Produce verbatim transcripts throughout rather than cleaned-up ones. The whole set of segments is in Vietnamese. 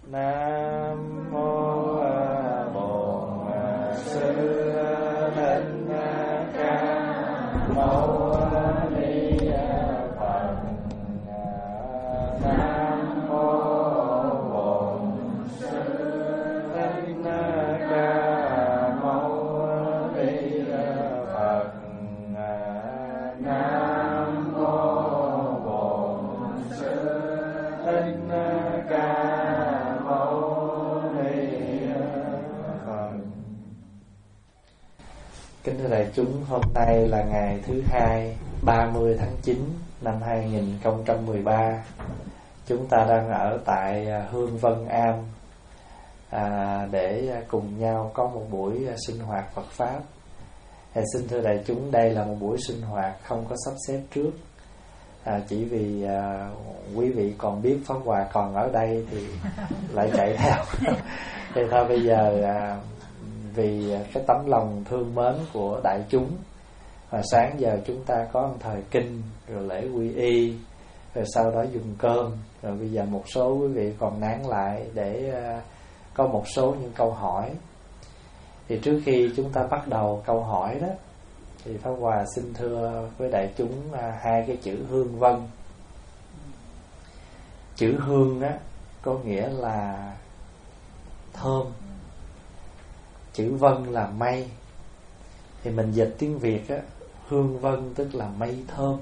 Nam mô Bổn Sư Thích Ca Mâu Ni Phật. Nam mô Bổn Sư Thích Ca Mâu Ni Phật. Nam mô Bổn Sư Thích Ca Kính thưa đại chúng, hôm nay là ngày thứ hai, ba mươi tháng chín năm hai nghìn không trăm mười ba. Chúng ta đang ở tại Hương Vân Am à, để cùng nhau có một buổi sinh hoạt Phật Pháp. À, xin thưa đại chúng, đây là một buổi sinh hoạt không có sắp xếp trước. À, chỉ vì à, quý vị còn biết Pháp Hòa còn ở đây thì lại chạy theo. Thì thôi bây giờ à, vì cái tấm lòng thương mến của đại chúng, và sáng giờ chúng ta có một thời kinh, rồi lễ quy y, rồi sau đó dùng cơm, rồi bây giờ một số quý vị còn nán lại để uh, có một số những câu hỏi. Thì trước khi chúng ta bắt đầu câu hỏi đó, thì Pháp Hòa xin thưa với đại chúng uh, hai cái chữ hương vân. Chữ hương á có nghĩa là thơm, chữ vân là mây. Thì mình dịch tiếng Việt á, hương vân tức là mây thơm.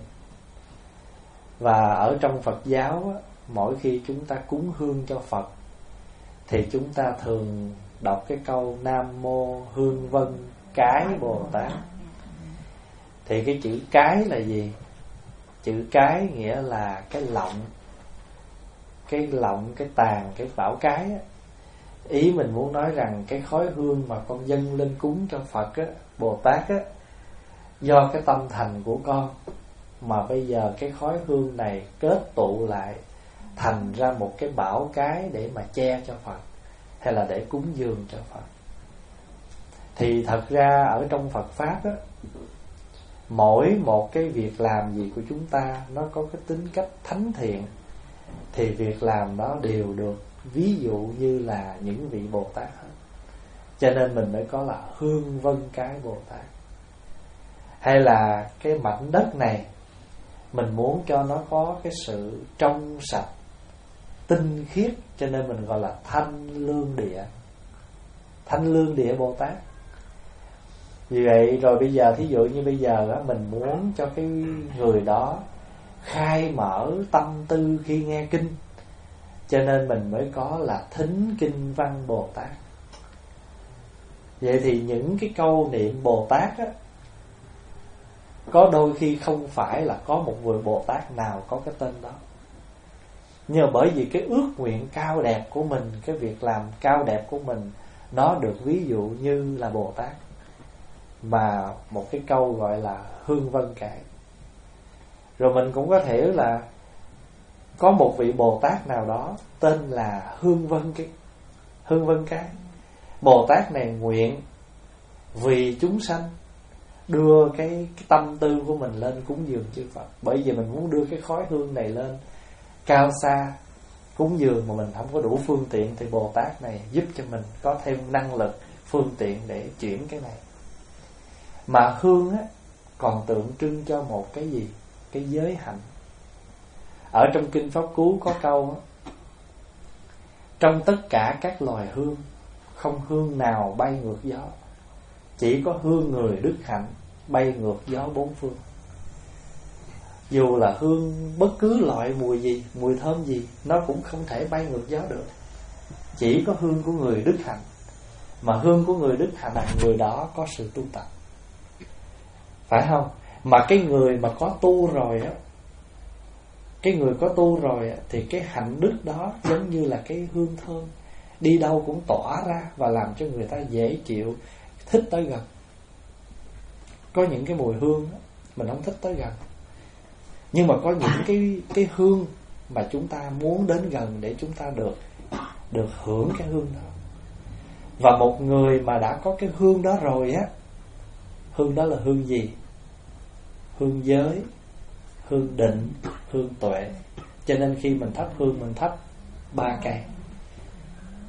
Và ở trong Phật giáo á, mỗi khi chúng ta cúng hương cho Phật thì chúng ta thường đọc cái câu Nam Mô Hương Vân Cái Bồ Tát. Thì cái chữ cái là gì? Chữ cái nghĩa là cái lọng, cái lọng, cái tàn, cái bảo cái á. Ý mình muốn nói rằng cái khói hương mà con dâng lên cúng cho Phật á, Bồ Tát á, do cái tâm thành của con mà bây giờ cái khói hương này kết tụ lại thành ra một cái bảo cái để mà che cho Phật, hay là để cúng dường cho Phật. Thì thật ra ở trong Phật Pháp á, mỗi một cái việc làm gì của chúng ta nó có cái tính cách thánh thiện, thì việc làm đó đều được ví dụ như là những vị Bồ Tát hết. Cho nên mình mới có là hương vân cái Bồ Tát. Hay là cái mảnh đất này mình muốn cho nó có cái sự trong sạch, tinh khiết, cho nên mình gọi là thanh lương địa, thanh lương địa Bồ Tát. Vì vậy rồi bây giờ thí dụ như bây giờ á, mình muốn cho cái người đó khai mở tâm tư khi nghe kinh, cho nên mình mới có là thính kinh văn Bồ Tát. Vậy thì những cái câu niệm Bồ Tát á, có đôi khi không phải là có một người Bồ Tát nào có cái tên đó, nhưng mà bởi vì cái ước nguyện cao đẹp của mình, cái việc làm cao đẹp của mình, nó được ví dụ như là Bồ Tát, mà một cái câu gọi là hương vân cái. Rồi mình cũng có thể là có một vị Bồ Tát nào đó tên là Hương Vân cái Hương Vân cái. Bồ Tát này nguyện vì chúng sanh đưa cái, cái tâm tư của mình lên cúng dường chư Phật. Bởi vì mình muốn đưa cái khói hương này lên cao xa cúng dường mà mình không có đủ phương tiện, thì Bồ Tát này giúp cho mình có thêm năng lực, phương tiện để chuyển cái này. Mà hương á còn tượng trưng cho một cái gì? Cái giới hạnh. Ở trong Kinh Pháp Cú có câu á, trong tất cả các loài hương, không hương nào bay ngược gió, chỉ có hương người đức hạnh bay ngược gió bốn phương. Dù là hương bất cứ loại mùi gì, mùi thơm gì, nó cũng không thể bay ngược gió được. Chỉ có hương của người đức hạnh. Mà hương của người đức hạnh là người đó có sự tu tập, phải không? Mà cái người mà có tu rồi á, cái người có tu rồi á, thì cái hạnh đức đó giống như là cái hương thơm, đi đâu cũng tỏa ra và làm cho người ta dễ chịu, thích tới gần. Có những cái mùi hương á, mình không thích tới gần, nhưng mà có những cái cái hương mà chúng ta muốn đến gần để chúng ta được được hưởng cái hương đó. Và một người mà đã có cái hương đó rồi á, hương đó là hương gì? Hương giới, hương định, hương tuệ. Cho nên khi mình thắp hương, mình thắp ba cây.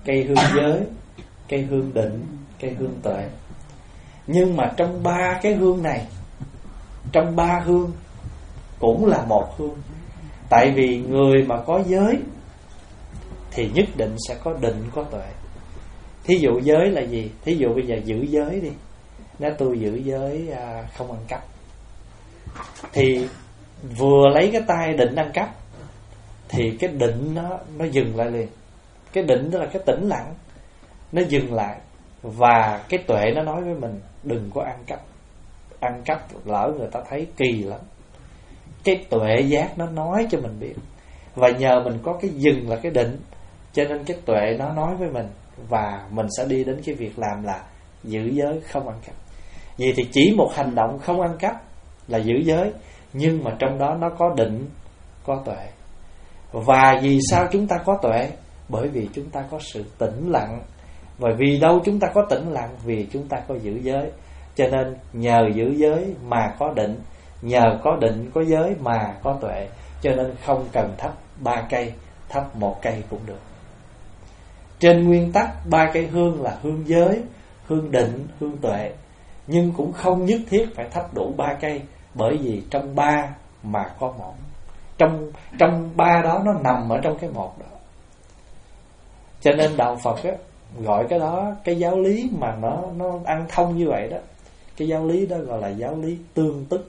cây hương giới, cây hương định, cây hương tuệ. Nhưng mà trong ba cái hương này, trong ba hương cũng là một hương. Tại vì người mà có giới thì nhất định sẽ có định, có tuệ. Thí dụ giới là gì? Thí dụ bây giờ giữ giới đi, nếu tôi giữ giới à, không ăn cắp, thì vừa lấy cái tay định ăn cắp thì cái định nó nó dừng lại liền. Cái định đó là cái tĩnh lặng, nó dừng lại. Và cái tuệ nó nói với mình đừng có ăn cắp. Ăn cắp lỡ người ta thấy kỳ lắm. Cái tuệ giác nó nói cho mình biết. Và nhờ mình có cái dừng là cái định, cho nên cái tuệ nó nói với mình, và mình sẽ đi đến cái việc làm là giữ giới không ăn cắp. Vậy thì chỉ một hành động không ăn cắp là giữ giới, nhưng mà trong đó nó có định, có tuệ. Và vì sao chúng ta có tuệ? Bởi vì chúng ta có sự tĩnh lặng. Và vì đâu chúng ta có tĩnh lặng? Vì chúng ta có giữ giới. Cho nên nhờ giữ giới mà có định, nhờ có định có giới mà có tuệ. Cho nên không cần thắp ba cây, thắp một cây cũng được. Trên nguyên tắc ba cây hương là hương giới, hương định, hương tuệ. Nhưng cũng không nhất thiết phải thắp đủ ba cây, bởi vì trong ba mà có một. Trong trong ba đó nó nằm ở trong cái một đó. Cho nên đạo Phật á, gọi cái đó, cái giáo lý mà nó nó ăn thông như vậy đó, cái giáo lý đó gọi là giáo lý tương tức.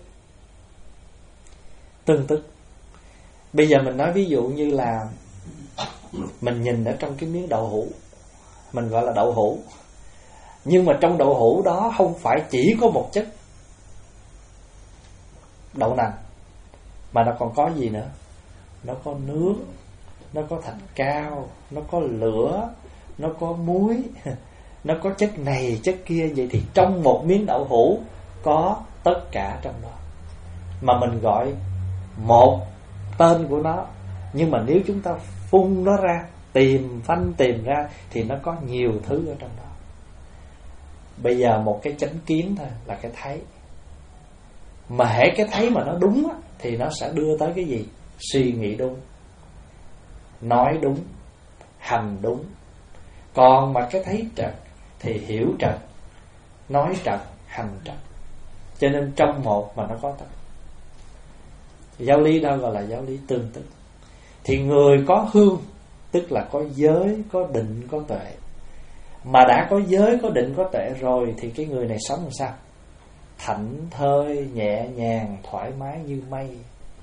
Tương tức. Bây giờ mình nói ví dụ như là mình nhìn ở trong cái miếng đậu hũ, mình gọi là đậu hũ. Nhưng mà trong đậu hũ đó không phải chỉ có một chất đậu nành, mà nó còn có gì nữa? Nó có nước, nó có thạch cao, nó có lửa, nó có muối, nó có chất này, chất kia. Vậy thì trong một miếng đậu hũ có tất cả trong đó, mà mình gọi một tên của nó. Nhưng mà nếu chúng ta phun nó ra, tìm phanh tìm ra, thì nó có nhiều thứ ở trong đó. Bây giờ một cái chánh kiến thôi là cái thấy. Mà hễ cái thấy mà nó đúng á, thì nó sẽ đưa tới cái gì? Suy nghĩ đúng, nói đúng, hành đúng. Còn mà cái thấy trật thì hiểu trật, nói trật, hành trật. Cho nên trong một mà nó có tất. Giáo lý đó gọi là giáo lý tương tức. Thì người có hương tức là có giới, có định, có tuệ. Mà đã có giới, có định, có tuệ rồi thì cái người này sống làm sao? Thảnh thơi, nhẹ nhàng, thoải mái như mây,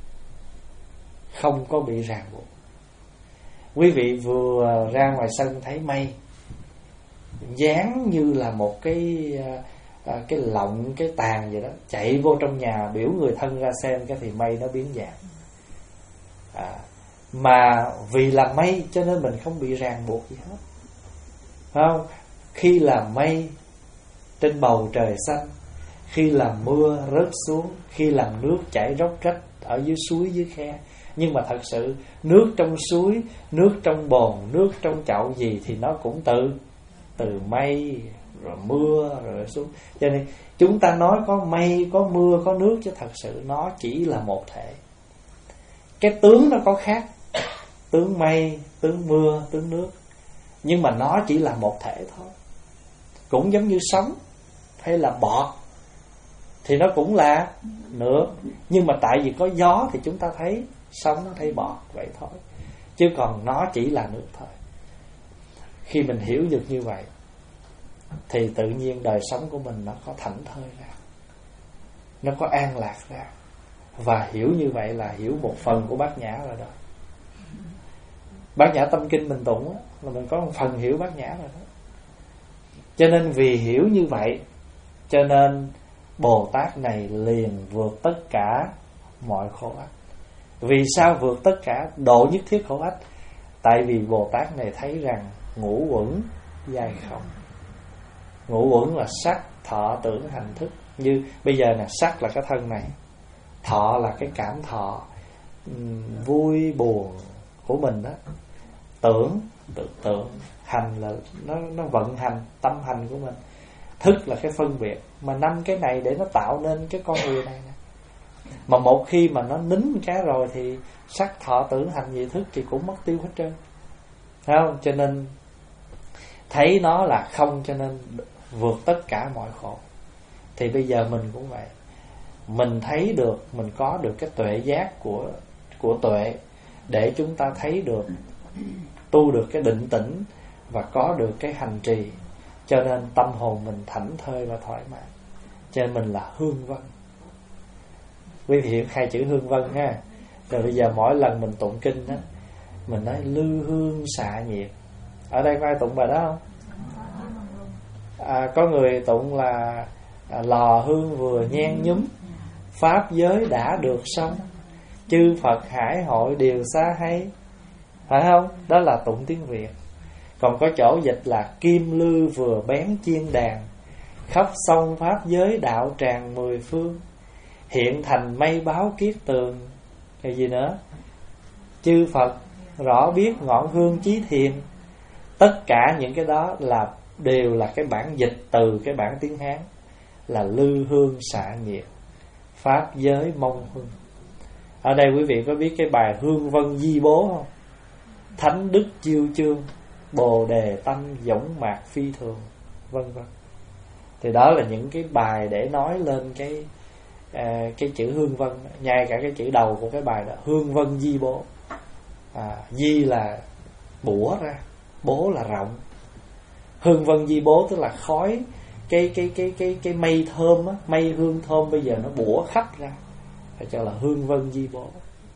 không có bị ràng buộc. Quý vị vừa ra ngoài sân thấy mây dáng như là một cái à, cái lọng, cái tàn vậy đó, chạy vô trong nhà biểu người thân ra xem, cái thì mây nó biến dạng. à, Mà vì là mây cho nên mình không bị ràng buộc gì hết, phải không? Khi là mây trên bầu trời xanh, khi là mưa rớt xuống, khi làm nước chảy róc rách ở dưới suối, dưới khe. Nhưng mà thật sự nước trong suối, nước trong bồn, nước trong chậu gì thì nó cũng từ từ mây rồi mưa rồi xuống. Cho nên chúng ta nói có mây, có mưa, có nước, chứ thật sự nó chỉ là một thể. Cái tướng nó có khác, tướng mây, tướng mưa, tướng nước, nhưng mà nó chỉ là một thể thôi. Cũng giống như sóng hay là bọt thì nó cũng là nước, nhưng mà tại vì có gió thì chúng ta thấy sóng, nó thấy bọt vậy thôi, chứ còn nó chỉ là nước thôi. Khi mình hiểu được như vậy thì tự nhiên đời sống của mình nó có thảnh thơi ra, nó có an lạc ra. Và hiểu như vậy là hiểu một phần của Bát Nhã rồi đó. Bát Nhã Tâm Kinh mình tụng là mình có một phần hiểu Bát Nhã rồi đó. Cho nên vì hiểu như vậy, cho nên Bồ Tát này liền vượt tất cả mọi khổ ách. Vì sao vượt tất cả? Độ nhất thiết khổ ách. Tại vì Bồ Tát này thấy rằng ngũ uẩn giai không. Ngũ uẩn là sắc, thọ, tưởng, hành, thức. Như bây giờ nè, sắc là cái thân này, thọ là cái cảm thọ vui buồn của mình đó, tưởng, tưởng, tưởng, hành là nó, nó vận hành, tâm hành của mình, thức là cái phân biệt. Mà năm cái này để nó tạo nên cái con người này nè. Mà một khi mà nó nín cái rồi thì sắc, thọ, tưởng, hành, vị, thức thì cũng mất tiêu hết trơn, thấy không? Cho nên thấy nó là không cho nên vượt tất cả mọi khổ. Thì bây giờ mình cũng vậy. Mình thấy được, mình có được cái tuệ giác của của tuệ để chúng ta thấy được, tu được cái định tĩnh và có được cái hành trì, cho nên tâm hồn mình thảnh thơi và thoải mái. Cho nên mình là hương vân. Quý vị hiểu hai chữ hương vân ha. Rồi bây giờ mỗi lần mình tụng kinh đó, mình nói lư hương xạ nhiệt. Ở đây có ai tụng bài đó không? À, có người tụng là à, lò hương vừa nhen nhúm, pháp giới đã được xong, chư Phật hải hội đều xa hay. Phải không? Đó là tụng tiếng Việt. Còn có chỗ dịch là kim lư vừa bén chiên đàn, khắp sông pháp giới đạo tràn mười phương, hiện thành mây báo kiết tường. Cái gì nữa? Chư Phật rõ biết ngọn hương chí thiền. Tất cả những cái đó là đều là cái bản dịch từ cái bản tiếng Hán là lư hương xạ nhiệt, pháp giới mông hương. Ở đây quý vị có biết cái bài Hương Vân Di Bố không? Thánh đức chiêu chương, bồ đề tâm dõng mạc phi thường, vân vân. Thì đó là những cái bài để nói lên cái à, cái chữ hương vân, ngay cả cái chữ đầu của cái bài đó, Hương Vân Di Bố. À, di là bủa ra, bố là rộng. Hương Vân Di Bố tức là khói, cái cái cái cái cái mây thơm á, mây hương thơm bây giờ nó bủa khắp ra, phải cho là Hương Vân Di Bố.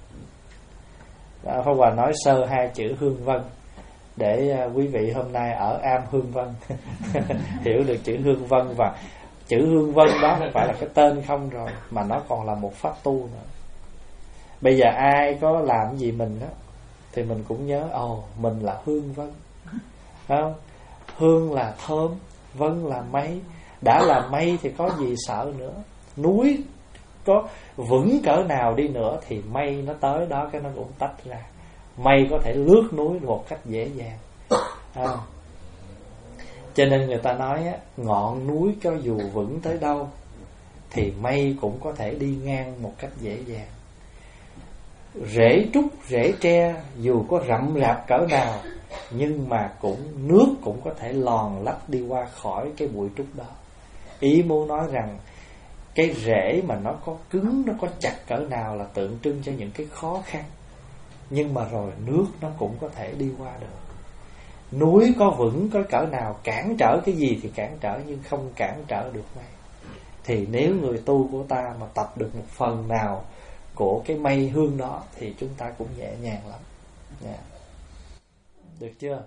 Pháp Hòa nói sơ hai chữ hương vân để uh, quý vị hôm nay ở am hương vân hiểu được chữ hương vân. Và chữ hương vân đó không phải là cái tên không rồi, mà nó còn là một pháp tu nữa. Bây giờ ai có làm gì mình đó thì mình cũng nhớ ồ oh, mình là hương vân, không? Hương là thơm, vân là mây. Đã là mây thì có gì sợ nữa. Núi có vững cỡ nào đi nữa thì mây nó tới đó cái nó cũng tách ra. Mây có thể lướt núi một cách dễ dàng. À, cho nên người ta nói á, ngọn núi cho dù vững tới đâu thì mây cũng có thể đi ngang một cách dễ dàng. Rễ trúc, rễ tre dù có rậm rạp cỡ nào, nhưng mà cũng nước cũng có thể lòn lách đi qua khỏi cái bụi trúc đó. Ý muốn nói rằng cái rễ mà nó có cứng, nó có chặt cỡ nào là tượng trưng cho những cái khó khăn, nhưng mà rồi nước nó cũng có thể đi qua được. Núi có vững có cỡ nào, cản trở cái gì thì cản trở, nhưng không cản trở được mây. Thì nếu người tu của ta mà tập được một phần nào của cái mây hương đó thì chúng ta cũng nhẹ nhàng lắm. Yeah. Được chưa?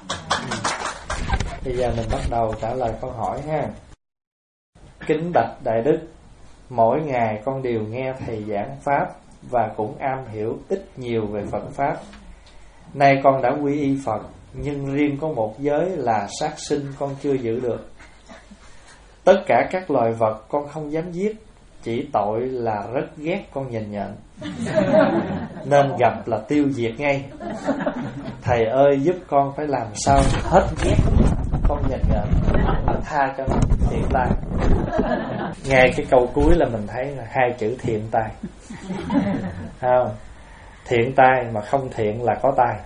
Bây giờ mình bắt đầu trả lời câu hỏi ha. Kính bạch Đại Đức, mỗi ngày con đều nghe thầy giảng pháp và cũng am hiểu ít nhiều về Phật pháp. Nay con đã quy y Phật, nhưng riêng có một giới là sát sinh con chưa giữ được. Tất cả các loài vật con không dám giết, chỉ tội là rất ghét con nhìn nhận, nên gặp là tiêu diệt ngay. Thầy ơi giúp con phải làm sao hết ghét con nhìn nhận, tha cho nó thiện tai. Ngay cái câu cuối là mình thấy là hai chữ thiện tai. Không, thiện tai mà không thiện là có tai.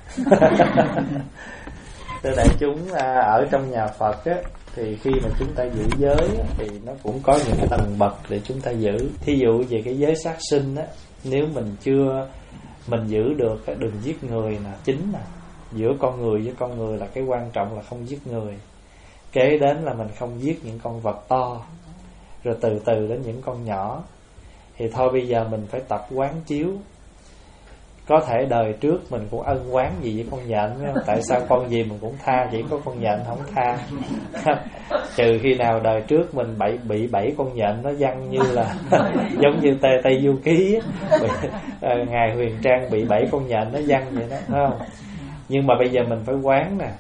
Thưa đại chúng, ở trong nhà Phật á, thì khi mà chúng ta giữ giới á, thì nó cũng có những cái tầng bậc để chúng ta giữ. Thí dụ về cái giới sát sinh á, nếu mình chưa mình giữ được, đừng giết người là chính. Nè, giữa con người với con người là cái quan trọng là không giết người. Kế đến là mình không giết những con vật to, rồi từ từ đến những con nhỏ. Thì thôi bây giờ mình phải tập quán chiếu. Có thể đời trước mình cũng ân oán gì với con nhện, phải không? Tại sao con gì mình cũng tha, chỉ có con nhện không tha. Trừ khi nào đời trước mình bị, bị bảy con nhện nó văng như là giống như Tây, Tây Du Ký á, Ngài Huyền Trang bị bảy con nhện nó văng vậy đó, phải không? Nhưng mà bây giờ mình phải quán nè.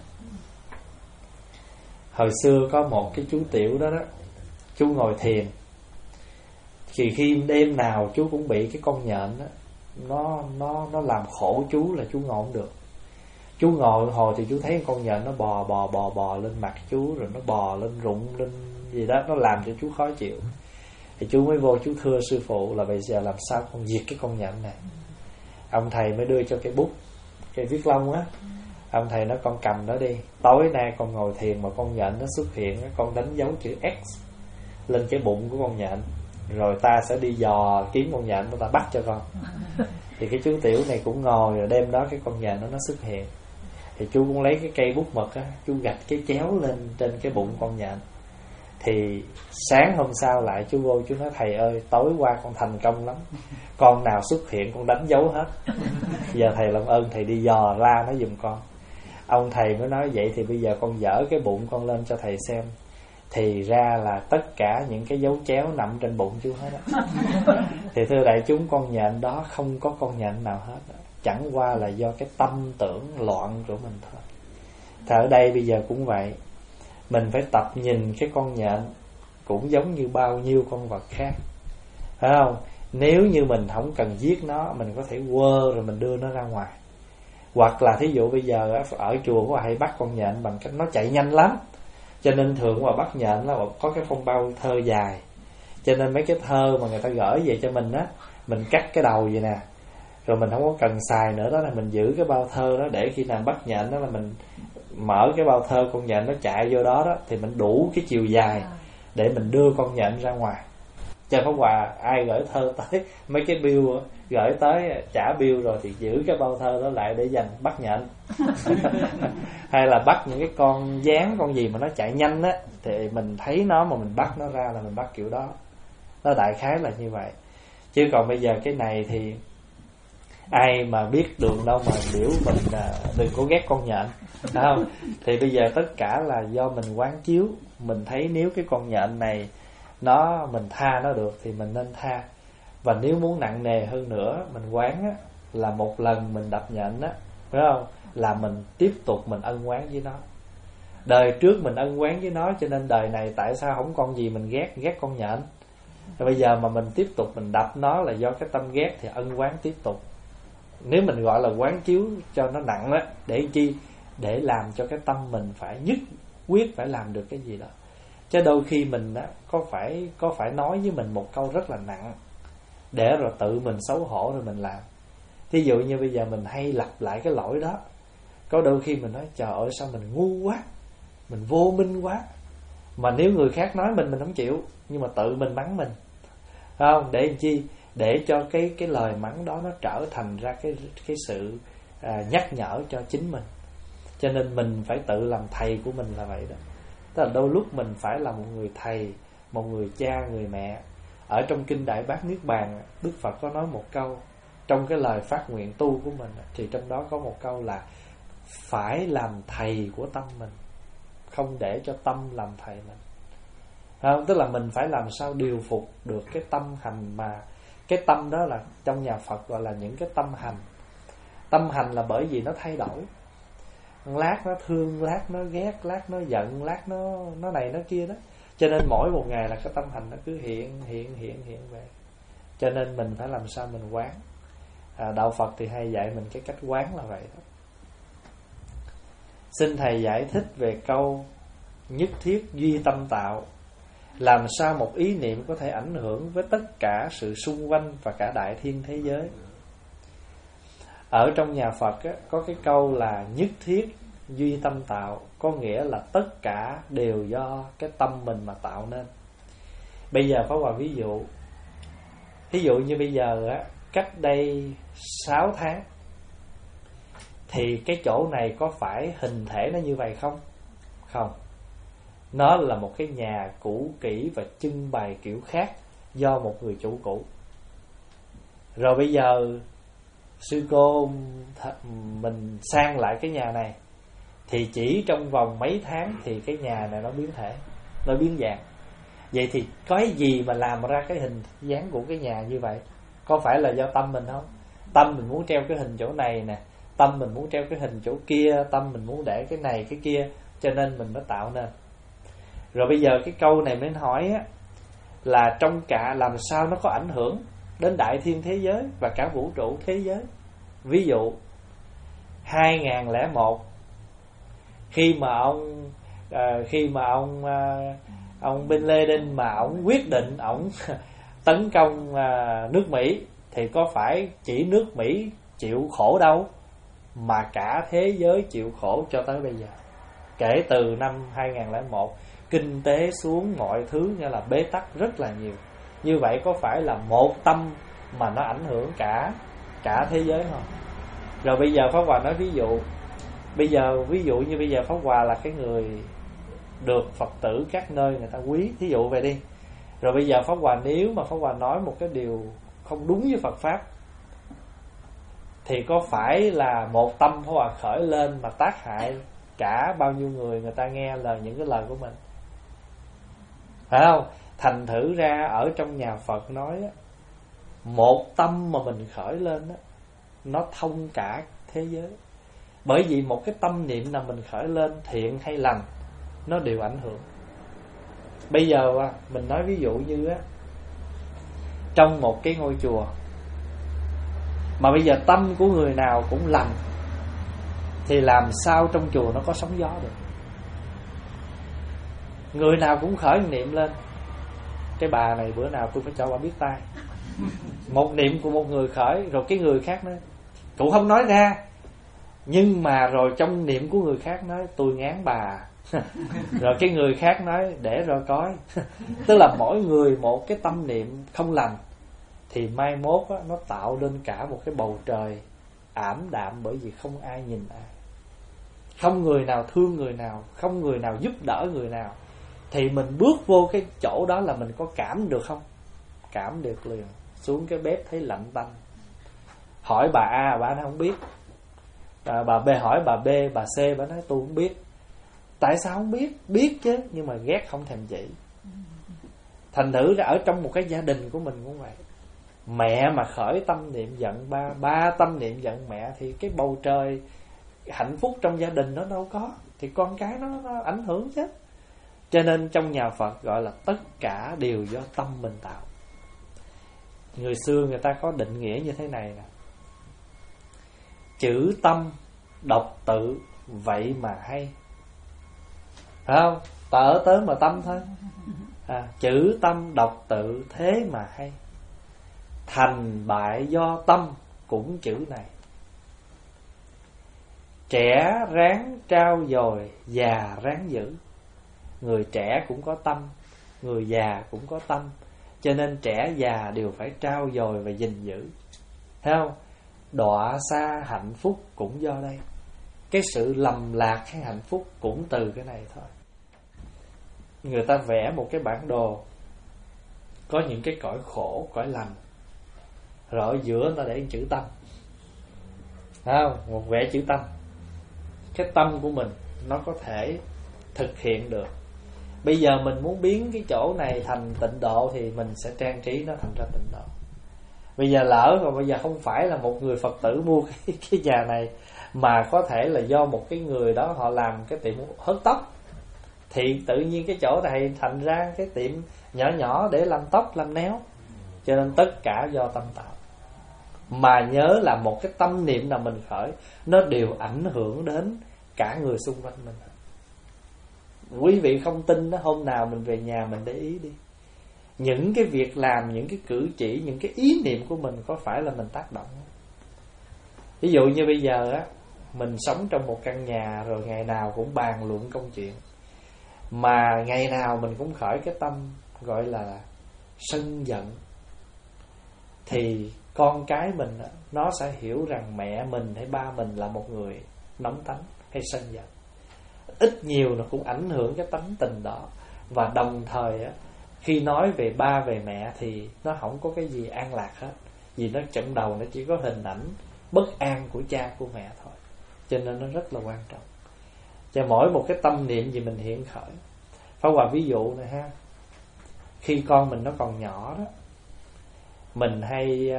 Hồi xưa có một cái chú tiểu đó đó, chú ngồi thiền, thì khi đêm nào chú cũng bị cái con nhện đó nó nó nó làm khổ chú, là chú ngồi không được. Chú ngồi hồi thì chú thấy con nhện nó bò bò bò bò lên mặt chú, rồi nó bò lên rụng lên gì đó, nó làm cho chú khó chịu. Thì chú mới vô chú thưa sư phụ là bây giờ làm sao con diệt cái con nhện này. Ông thầy mới đưa cho cái bút, cái viết lông á, Ông thầy nói con cầm nó đi, tối nay con ngồi thiền mà con nhện nó xuất hiện, con đánh dấu chữ X lên cái bụng của con nhện, rồi ta sẽ đi dò kiếm con nhện, ta bắt cho con. Thì cái chú Tiểu này cũng ngồi, rồi đêm đó cái con nhện nó nó xuất hiện. Thì chú cũng lấy cái cây bút mực á, chú gạch cái chéo lên trên cái bụng con nhện. Thì sáng hôm sau lại chú vô chú nói thầy ơi, tối qua con thành công lắm, con nào xuất hiện con đánh dấu hết. Giờ thầy làm ơn thầy đi dò la nó giùm con. Ông thầy mới nói vậy thì bây giờ con dỡ cái bụng con lên cho thầy xem. Thì ra là tất cả những cái dấu chéo nằm trên bụng chú hết á. Thì thưa đại chúng, con nhện đó không có con nhện nào hết á. Chẳng qua là do cái tâm tưởng loạn của mình thôi. Thì ở đây bây giờ cũng vậy, mình phải tập nhìn cái con nhện cũng giống như bao nhiêu con vật khác, phải không? Nếu như mình không cần giết nó, mình có thể quơ rồi mình đưa nó ra ngoài. Hoặc là thí dụ bây giờ ở chùa có hay bắt con nhện bằng cách nó chạy nhanh lắm, cho nên thường mà bắt nhện nó có cái phong bao thơ dài, cho nên mấy cái thơ mà người ta gửi về cho mình á, mình cắt cái đầu vậy nè, rồi mình không có cần xài nữa, đó là mình giữ cái bao thơ đó để khi nào bắt nhện đó là mình mở cái bao thơ con nhện nó chạy vô đó đó, thì mình đủ cái chiều dài để mình đưa con nhện ra ngoài. Chứ không hòa ai gửi thơ tới mấy cái bill gửi tới trả bill rồi thì giữ cái bao thơ đó lại để dành bắt nhện. Hay là bắt những cái con gián, con gì mà nó chạy nhanh á, thì mình thấy nó mà mình bắt nó ra là mình bắt kiểu đó. Nó đại khái là như vậy. Chứ còn bây giờ cái này thì ai mà biết đường đâu mà biểu mình đừng có ghét con nhện, phải không? Thì bây giờ tất cả là do mình quán chiếu. Mình thấy nếu cái con nhện này nó mình tha nó được thì mình nên tha. Và nếu muốn nặng nề hơn nữa, mình quán á, là một lần mình đập nhện á, phải không? Là mình tiếp tục mình ân oán với nó. Đời trước mình ân oán với nó, cho nên đời này tại sao không con gì mình ghét, ghét con nhện. Rồi bây giờ mà mình tiếp tục mình đập nó là do cái tâm ghét thì ân oán tiếp tục. Nếu mình gọi là quán chiếu cho nó nặng á, để chi? Để làm cho cái tâm mình phải nhất quyết phải làm được cái gì đó. Chứ đôi khi mình á, có phải có phải nói với mình một câu rất là nặng để rồi tự mình xấu hổ rồi mình làm. Thí dụ như bây giờ mình hay lặp lại cái lỗi đó, có đôi khi mình nói trời ơi sao mình ngu quá, mình vô minh quá. Mà nếu người khác nói mình mình không chịu, nhưng mà tự mình mắng mình, phải không? Để làm chi? Để cho cái cái lời mắng đó nó trở thành ra cái cái sự à, nhắc nhở cho chính mình. Cho nên mình phải tự làm thầy của mình là vậy đó. Tức là đôi lúc mình phải là một người thầy, một người cha, người mẹ. Ở trong kinh Đại Bát Niết Bàn, Đức Phật có nói một câu trong cái lời phát nguyện tu của mình, thì trong đó có một câu là phải làm thầy của tâm mình, không để cho tâm làm thầy mình. Không? Tức là mình phải làm sao điều phục được cái tâm hành, mà cái tâm đó là trong nhà Phật gọi là những cái tâm hành. Tâm hành là bởi vì nó thay đổi, lát nó thương, lát nó ghét, lát nó giận, lát nó nó này nó kia đó. Cho nên mỗi một ngày là cái tâm hành nó cứ hiện hiện hiện hiện về. Cho nên mình phải làm sao mình quán. à, Đạo Phật thì hay dạy mình cái cách quán là vậy đó. Xin thầy giải thích về câu nhất thiết duy tâm tạo. Làm sao một ý niệm có thể ảnh hưởng với tất cả sự xung quanh và cả đại thiên thế giới? Ở trong nhà Phật á, có cái câu là nhất thiết duy tâm tạo, có nghĩa là tất cả đều do cái tâm mình mà tạo nên. Bây giờ có một ví dụ. Ví dụ như bây giờ á, cách đây sáu tháng thì cái chỗ này có phải hình thể nó như vậy không? Không. Nó là một cái nhà cũ kỹ và trưng bày kiểu khác do một người chủ cũ. Rồi bây giờ sư cô mình sang lại cái nhà này, thì chỉ trong vòng mấy tháng thì cái nhà này nó biến thể, nó biến dạng. Vậy thì cái gì mà làm ra cái hình dáng của cái nhà như vậy? Có phải là do tâm mình không? Tâm mình muốn treo cái hình chỗ này nè, tâm mình muốn treo cái hình chỗ kia, tâm mình muốn để cái này cái kia, cho nên mình mới tạo nên. Rồi bây giờ cái câu này mới hỏi á, là trong cả làm sao nó có ảnh hưởng đến đại thiên thế giới và cả vũ trụ thế giới. Ví dụ hai nghìn lẻ một, khi mà ông à, khi mà ông à, ông Bin Laden mà ông quyết định ông tấn công à, nước Mỹ, thì có phải chỉ nước Mỹ chịu khổ đâu, mà cả thế giới chịu khổ cho tới bây giờ. Kể từ năm hai không không một, kinh tế xuống, mọi thứ như là bế tắc rất là nhiều. Như vậy có phải là một tâm mà nó ảnh hưởng cả cả thế giới không? Rồi bây giờ Pháp Hòa nói ví dụ, bây giờ ví dụ như bây giờ Pháp Hòa là cái người được Phật tử các nơi người ta quý, thí dụ vậy đi. Rồi bây giờ Pháp Hòa nếu mà Pháp Hòa nói một cái điều không đúng với Phật Pháp, thì có phải là một tâm Pháp Hòa khởi lên mà tác hại cả bao nhiêu người người ta nghe lời những cái lời của mình, phải không? Thành thử ra ở trong nhà Phật nói một tâm mà mình khởi lên đó, nó thông cả thế giới. Bởi vì một cái tâm niệm nào mình khởi lên, thiện hay lành, nó đều ảnh hưởng. Bây giờ mình nói ví dụ như á, trong một cái ngôi chùa mà bây giờ tâm của người nào cũng lành, thì làm sao trong chùa nó có sóng gió được? Người nào cũng khởi niệm lên. Cái bà này bữa nào tôi phải cho bà biết tay. Một niệm của một người khởi, rồi cái người khác nói, cũng không nói ra, nhưng mà rồi trong niệm của người khác nói tôi ngán bà. Rồi cái người khác nói để rồi coi. Tức là mỗi người một cái tâm niệm không lành, thì mai mốt á, nó tạo lên cả một cái bầu trời ảm đạm, bởi vì không ai nhìn ai, không người nào thương người nào, không người nào giúp đỡ người nào. Thì mình bước vô cái chỗ đó là mình có cảm được không? Cảm được liền. Xuống cái bếp thấy lạnh tanh, hỏi bà A, bà nó không biết. à, Bà B hỏi bà B, bà C, bà nói tôi không biết. Tại sao không biết? Biết chứ, nhưng mà ghét không thèm chỉ. Thành thử ra ở trong một cái gia đình của mình cũng vậy. Mẹ mà khởi tâm niệm giận ba, ba tâm niệm giận mẹ, thì cái bầu trời hạnh phúc trong gia đình nó đâu có, thì con cái nó, nó ảnh hưởng chứ. Cho nên trong nhà Phật gọi là tất cả đều do tâm mình tạo. Người xưa người ta có định nghĩa như thế này nè: chữ tâm độc tự vậy mà hay. Phải không? Tở tới mà tâm thôi. à, Chữ tâm độc tự thế mà hay, thành bại do tâm cũng chữ này. Trẻ ráng trao dồi, già ráng giữ. Người trẻ cũng có tâm, người già cũng có tâm, cho nên trẻ già đều phải trao dồi và gìn giữ. Thấy không? Đọa xa hạnh phúc cũng do đây. Cái sự lầm lạc hay hạnh phúc cũng từ cái này thôi. Người ta vẽ một cái bản đồ, có những cái cõi khổ, cõi lành, rồi ở giữa nó để chữ tâm. Thấy không? Một vẽ chữ tâm. Cái tâm của mình nó có thể thực hiện được. Bây giờ mình muốn biến cái chỗ này thành tịnh độ, thì mình sẽ trang trí nó thành ra tịnh độ. Bây giờ lỡ mà bây giờ không phải là một người Phật tử mua cái, cái nhà này, mà có thể là do một cái người đó họ làm cái tiệm hớt tóc, thì tự nhiên cái chỗ này thành ra cái tiệm nhỏ nhỏ để làm tóc, làm néo. Cho nên tất cả do tâm tạo. Mà nhớ là một cái tâm niệm nào mình khởi, nó đều ảnh hưởng đến cả người xung quanh mình. Quý vị không tin đó, hôm nào mình về nhà mình để ý đi. Những cái việc làm, những cái cử chỉ, những cái ý niệm của mình có phải là mình tác động không? Ví dụ như bây giờ á, mình sống trong một căn nhà, rồi ngày nào cũng bàn luận công chuyện, mà ngày nào mình cũng khởi cái tâm gọi là sân giận, thì con cái mình nó sẽ hiểu rằng mẹ mình hay ba mình là một người nóng tánh hay sân giận. Ít nhiều nó cũng ảnh hưởng cái tánh tình đó. Và đồng thời á, khi nói về ba về mẹ thì nó không có cái gì an lạc hết, vì nó trận đầu nó chỉ có hình ảnh bất an của cha của mẹ thôi. Cho nên nó rất là quan trọng. Cho mỗi một cái tâm niệm gì mình hiện khởi. Pháp Hòa ví dụ này ha, khi con mình nó còn nhỏ đó, mình hay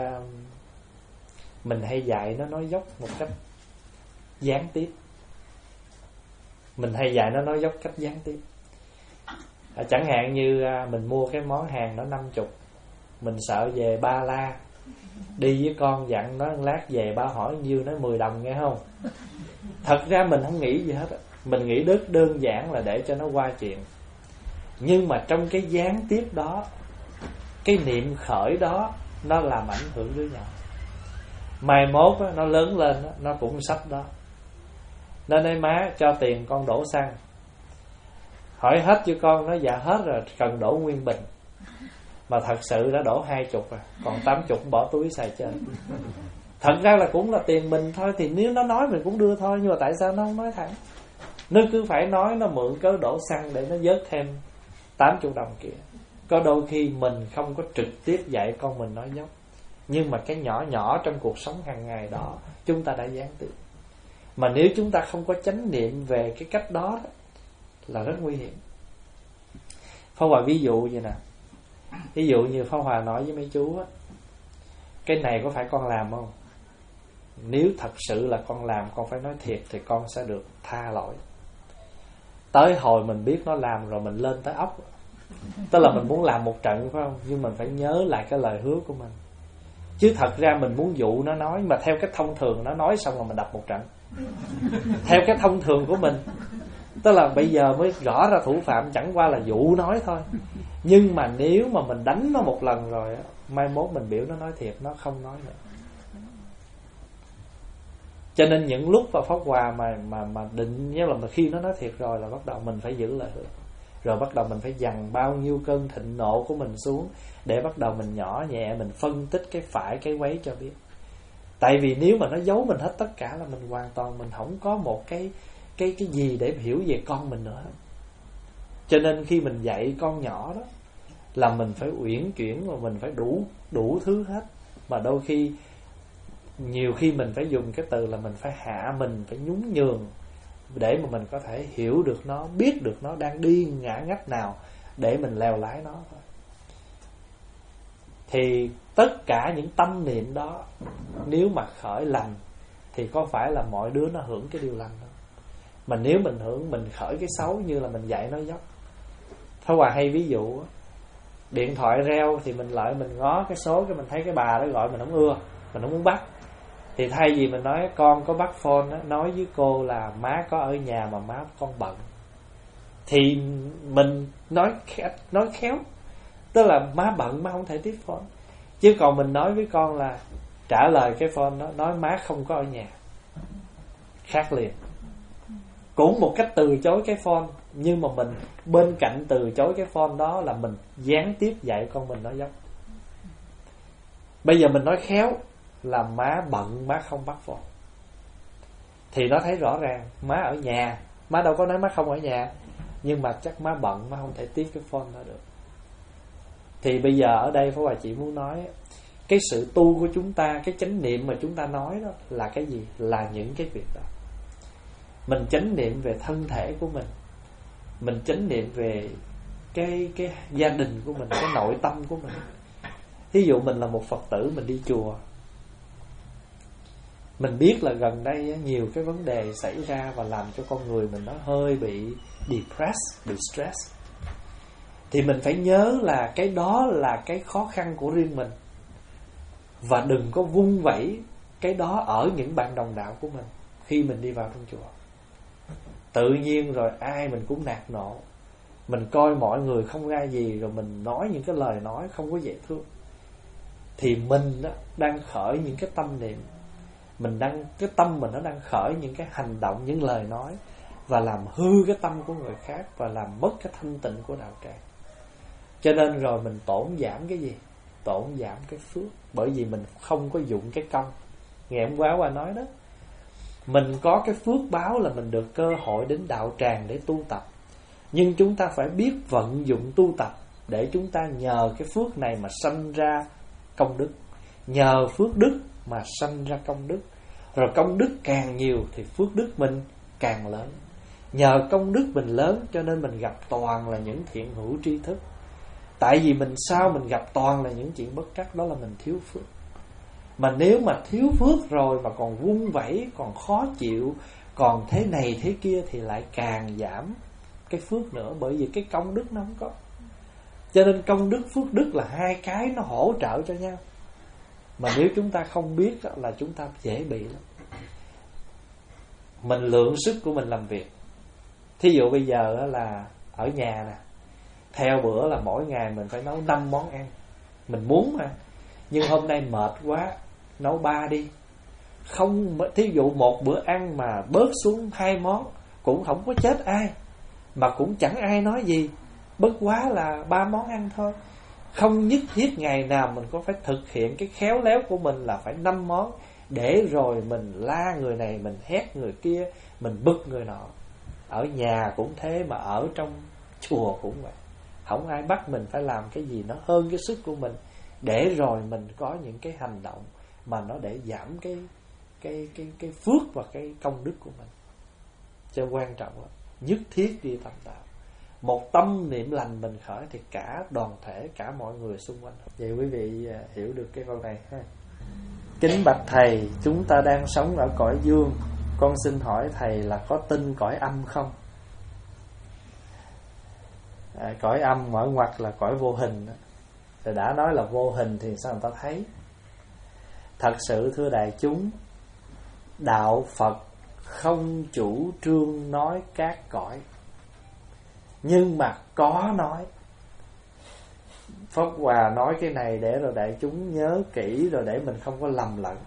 mình hay dạy nó nói dốc một cách gián tiếp. Mình hay dạy nó nói dốc cách gián tiếp. à, Chẳng hạn như mình mua cái món hàng đó năm chục, mình sợ về ba la, đi với con dặn nó lát về ba hỏi nhiêu, nói mười đồng nghe không. Thật ra mình không nghĩ gì hết. Mình nghĩ rất đơn giản là để cho nó qua chuyện. Nhưng mà trong cái gián tiếp đó, cái niệm khởi đó, nó làm ảnh hưởng đứa nhỏ. Mai mốt á, nó lớn lên á, nó cũng sách đó. Nó nói má cho tiền con đổ xăng. Hỏi hết chưa con? Nó dạ hết rồi, cần đổ nguyên bình. Mà thật sự đã đổ hai chục rồi, còn tám chục bỏ túi xài chơi. Thật ra là cũng là tiền mình thôi. Thì nếu nó nói mình cũng đưa thôi. Nhưng mà tại sao nó không nói thẳng? Nó cứ phải nói nó mượn cớ đổ xăng để nó vớt thêm tám mươi đồng kia. Có đôi khi mình không có trực tiếp dạy con mình nói dốc, nhưng mà cái nhỏ nhỏ trong cuộc sống hàng ngày đó chúng ta đã gián tiếp. Mà nếu chúng ta không có chánh niệm về cái cách đó, đó là rất nguy hiểm. Pháp Hòa ví dụ như nè. Ví dụ như Pháp Hòa nói với mấy chú á, cái này có phải con làm không? Nếu thật sự là con làm, con phải nói thiệt thì con sẽ được tha lỗi. Tới hồi mình biết nó làm rồi mình lên tới ốc. Tức là mình muốn làm một trận phải không? Nhưng mình phải nhớ lại cái lời hứa của mình. Chứ thật ra mình muốn dụ nó nói, mà theo cái thông thường nó nói xong rồi mình đập một trận. Theo cái thông thường của mình. Tức là bây giờ mới rõ ra thủ phạm, chẳng qua là dụ nói thôi. Nhưng mà nếu mà mình đánh nó một lần rồi, mai mốt mình biểu nó nói thiệt, nó không nói nữa. Cho nên những lúc mà Pháp Hòa mà mà mà định nhớ là khi nó nói thiệt rồi là bắt đầu mình phải giữ lời hứa. Rồi bắt đầu mình phải dằn bao nhiêu cơn thịnh nộ của mình xuống, để bắt đầu mình nhỏ nhẹ, mình phân tích cái phải cái quấy cho biết. Tại vì nếu mà nó giấu mình hết tất cả là mình hoàn toàn mình không có một cái cái cái gì để hiểu về con mình nữa. Cho nên khi mình dạy con nhỏ đó là mình phải uyển chuyển, và mình phải đủ đủ thứ hết. Mà đôi khi nhiều khi mình phải dùng cái từ là mình phải hạ mình, phải nhún nhường để mà mình có thể hiểu được nó, biết được nó đang đi ngã ngách nào để mình lèo lái nó thôi. Thì tất cả những tâm niệm đó nếu mà khởi lành thì có phải là mọi đứa nó hưởng cái điều lành đó. Mà nếu mình hưởng, mình khởi cái xấu như là mình dạy nó dốc. Thôi Hòa hay ví dụ, điện thoại reo thì mình lại mình ngó cái số, cái mình thấy cái bà đó gọi mình không ưa, mình không muốn bắt. Thì thay vì mình nói con có bắt phone đó, nói với cô là má có ở nhà mà má con bận, thì mình nói nói khéo, tức là má bận má không thể tiếp phone. Chứ còn mình nói với con là trả lời cái phone đó, nói má không có ở nhà, khác liền. Cũng một cách từ chối cái phone, nhưng mà mình bên cạnh từ chối cái phone đó là mình gián tiếp dạy con mình nói dốc. Bây giờ mình nói khéo là má bận, má không bắt phone, thì nó thấy rõ ràng má ở nhà. Má đâu có nói má không ở nhà, nhưng mà chắc má bận, má không thể tiếp cái phone đó được. Thì bây giờ ở đây Pháp Hòa chỉ muốn nói, cái sự tu của chúng ta, cái chánh niệm mà chúng ta nói đó là cái gì? Là những cái việc đó. Mình chánh niệm về thân thể của mình, mình chánh niệm về cái cái gia đình của mình, cái nội tâm của mình. Ví dụ mình là một Phật tử, mình đi chùa, mình biết là gần đây nhiều cái vấn đề xảy ra và làm cho con người mình nó hơi bị depressed, bị stress. Thì mình phải nhớ là cái đó là cái khó khăn của riêng mình, và đừng có vung vẩy cái đó ở những bạn đồng đạo của mình khi mình đi vào trong chùa. Tự nhiên rồi ai mình cũng nạt nộ, mình coi mọi người không ra gì, rồi mình nói những cái lời nói không có dễ thương. Thì mình đó, đang khởi những cái tâm niệm, mình đang, cái tâm mình nó đang khởi những cái hành động, những lời nói, và làm hư cái tâm của người khác, và làm mất cái thanh tịnh của đạo tràng. Cho nên rồi mình tổn giảm cái gì? Tổn giảm cái phước. Bởi vì mình không có dụng cái công. Ngày hôm qua Hòa nói đó, mình có cái phước báo là mình được cơ hội đến đạo tràng để tu tập, nhưng chúng ta phải biết vận dụng tu tập để chúng ta nhờ cái phước này mà sanh ra công đức, nhờ phước đức mà sanh ra công đức. Rồi công đức càng nhiều thì phước đức mình càng lớn. Nhờ công đức mình lớn cho nên mình gặp toàn là những thiện hữu tri thức. Tại vì mình sao mình gặp toàn là những chuyện bất trắc, đó là mình thiếu phước. Mà nếu mà thiếu phước rồi mà còn vung vẩy, còn khó chịu, còn thế này thế kia, thì lại càng giảm cái phước nữa. Bởi vì cái công đức nó không có. Cho nên công đức, phước đức là hai cái nó hỗ trợ cho nhau. Mà nếu chúng ta không biết là chúng ta dễ bị lắm. Mình lượng sức của mình làm việc. Thí dụ bây giờ là ở nhà nè, theo bữa là mỗi ngày mình phải nấu năm món ăn. Mình muốn mà, nhưng hôm nay mệt quá, nấu ba đi. Không, thí dụ một bữa ăn mà bớt xuống hai món cũng không có chết ai, mà cũng chẳng ai nói gì, bất quá là ba món ăn thôi. Không nhất thiết ngày nào mình có phải thực hiện cái khéo léo của mình là phải năm món, để rồi mình la người này, mình hét người kia, mình bực người nọ. Ở nhà cũng thế, mà ở trong chùa cũng vậy. Không ai bắt mình phải làm cái gì nó hơn cái sức của mình, để rồi mình có những cái hành động mà nó để giảm cái cái cái cái phước và cái công đức của mình. Cho quan trọng là nhất thiết đi tâm đạo. Một tâm niệm lành mình khởi thì cả đoàn thể, cả mọi người xung quanh. Vậy quý vị hiểu được cái câu này ha. Kính bạch thầy, chúng ta đang sống ở cõi dương, con xin hỏi thầy là có tin cõi âm không? À, cõi âm mở ngoặt là cõi vô hình. Rồi đã nói là vô hình thì sao người ta thấy? Thật sự thưa đại chúng, đạo Phật không chủ trương nói các cõi, nhưng mà có nói. Pháp Hòa nói cái này để rồi đại chúng nhớ kỹ, rồi để mình không có lầm lẫn.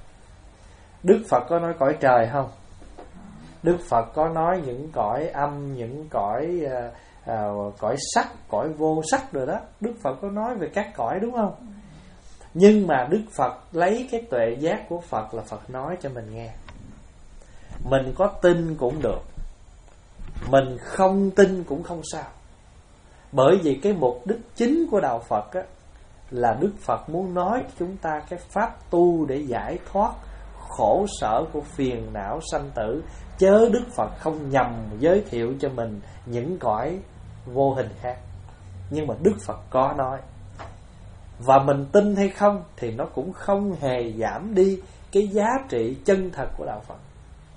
Đức Phật có nói cõi trời không? Đức Phật có nói những cõi âm, những cõi uh, uh, cõi sắc, cõi vô sắc rồi đó. Đức Phật có nói về các cõi đúng không? Nhưng mà Đức Phật lấy cái tuệ giác của Phật là Phật nói cho mình nghe. Mình có tin cũng được, mình không tin cũng không sao. Bởi vì cái mục đích chính của đạo Phật á, là Đức Phật muốn nói chúng ta cái pháp tu để giải thoát khổ sở của phiền não sanh tử. Chớ Đức Phật không nhằm giới thiệu cho mình những cõi vô hình khác. Nhưng mà Đức Phật có nói. Và mình tin hay không thì nó cũng không hề giảm đi cái giá trị chân thật của đạo Phật.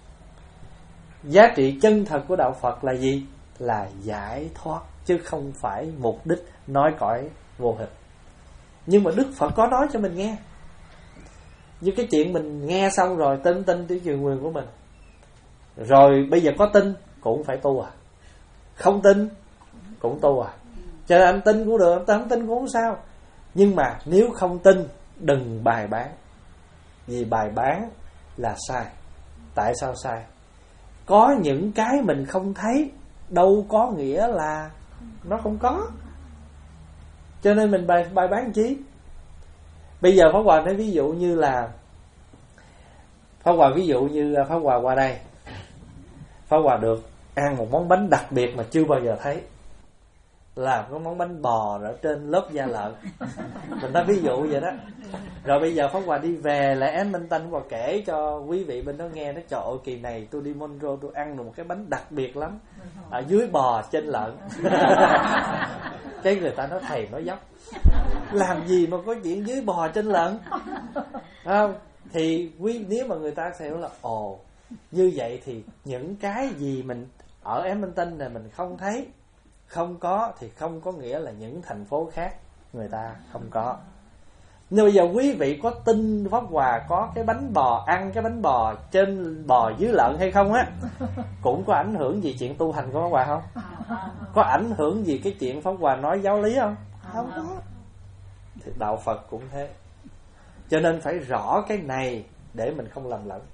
Giá trị chân thật của đạo Phật là gì? Là giải thoát, chứ không phải mục đích nói cõi vô hình. Nhưng mà Đức Phật có nói cho mình nghe. Như cái chuyện mình nghe xong rồi tin tin tới truyền quyền của mình. Rồi bây giờ có tin cũng phải tu à, không tin cũng tu à. Cho nên anh tin cũng được, anh không tin cũng không sao. Nhưng mà nếu không tin, đừng bài bán. Vì bài bán là sai. Tại sao sai? Có những cái mình không thấy, đâu có nghĩa là nó không có. Cho nên mình bài, bài bán chi? Bây giờ Pháp Hòa nói ví dụ như là Pháp Hòa ví dụ như Pháp Hòa qua đây, Pháp Hòa được ăn một món bánh đặc biệt mà chưa bao giờ thấy, là cái món bánh bò ở trên lớp da lợn. Mình nói ví dụ vậy đó. Rồi bây giờ Pháp Hòa đi về lại Án Minh Tân và kể cho quý vị bên đó nghe. Nó trời ơi, kỳ này tôi đi Monro tôi ăn được một cái bánh đặc biệt lắm, ở dưới bò trên lợn. Cái người ta nói thầy nói dốc, làm gì mà có chuyện dưới bò trên lợn, không? Thì quý nếu mà người ta sẽ nói là ồ, như vậy thì những cái gì mình ở Án Minh Tân này mình không thấy, không có, thì không có nghĩa là những thành phố khác người ta không có. Nhưng bây giờ quý vị có tin Pháp Hòa có cái bánh bò, ăn cái bánh bò trên bò dưới lợn hay không á, cũng có ảnh hưởng gì chuyện tu hành của Pháp Hòa không? Có ảnh hưởng gì cái chuyện Pháp Hòa nói giáo lý không? Không có. Thì đạo Phật cũng thế. Cho nên phải rõ cái này để mình không lầm lẫn.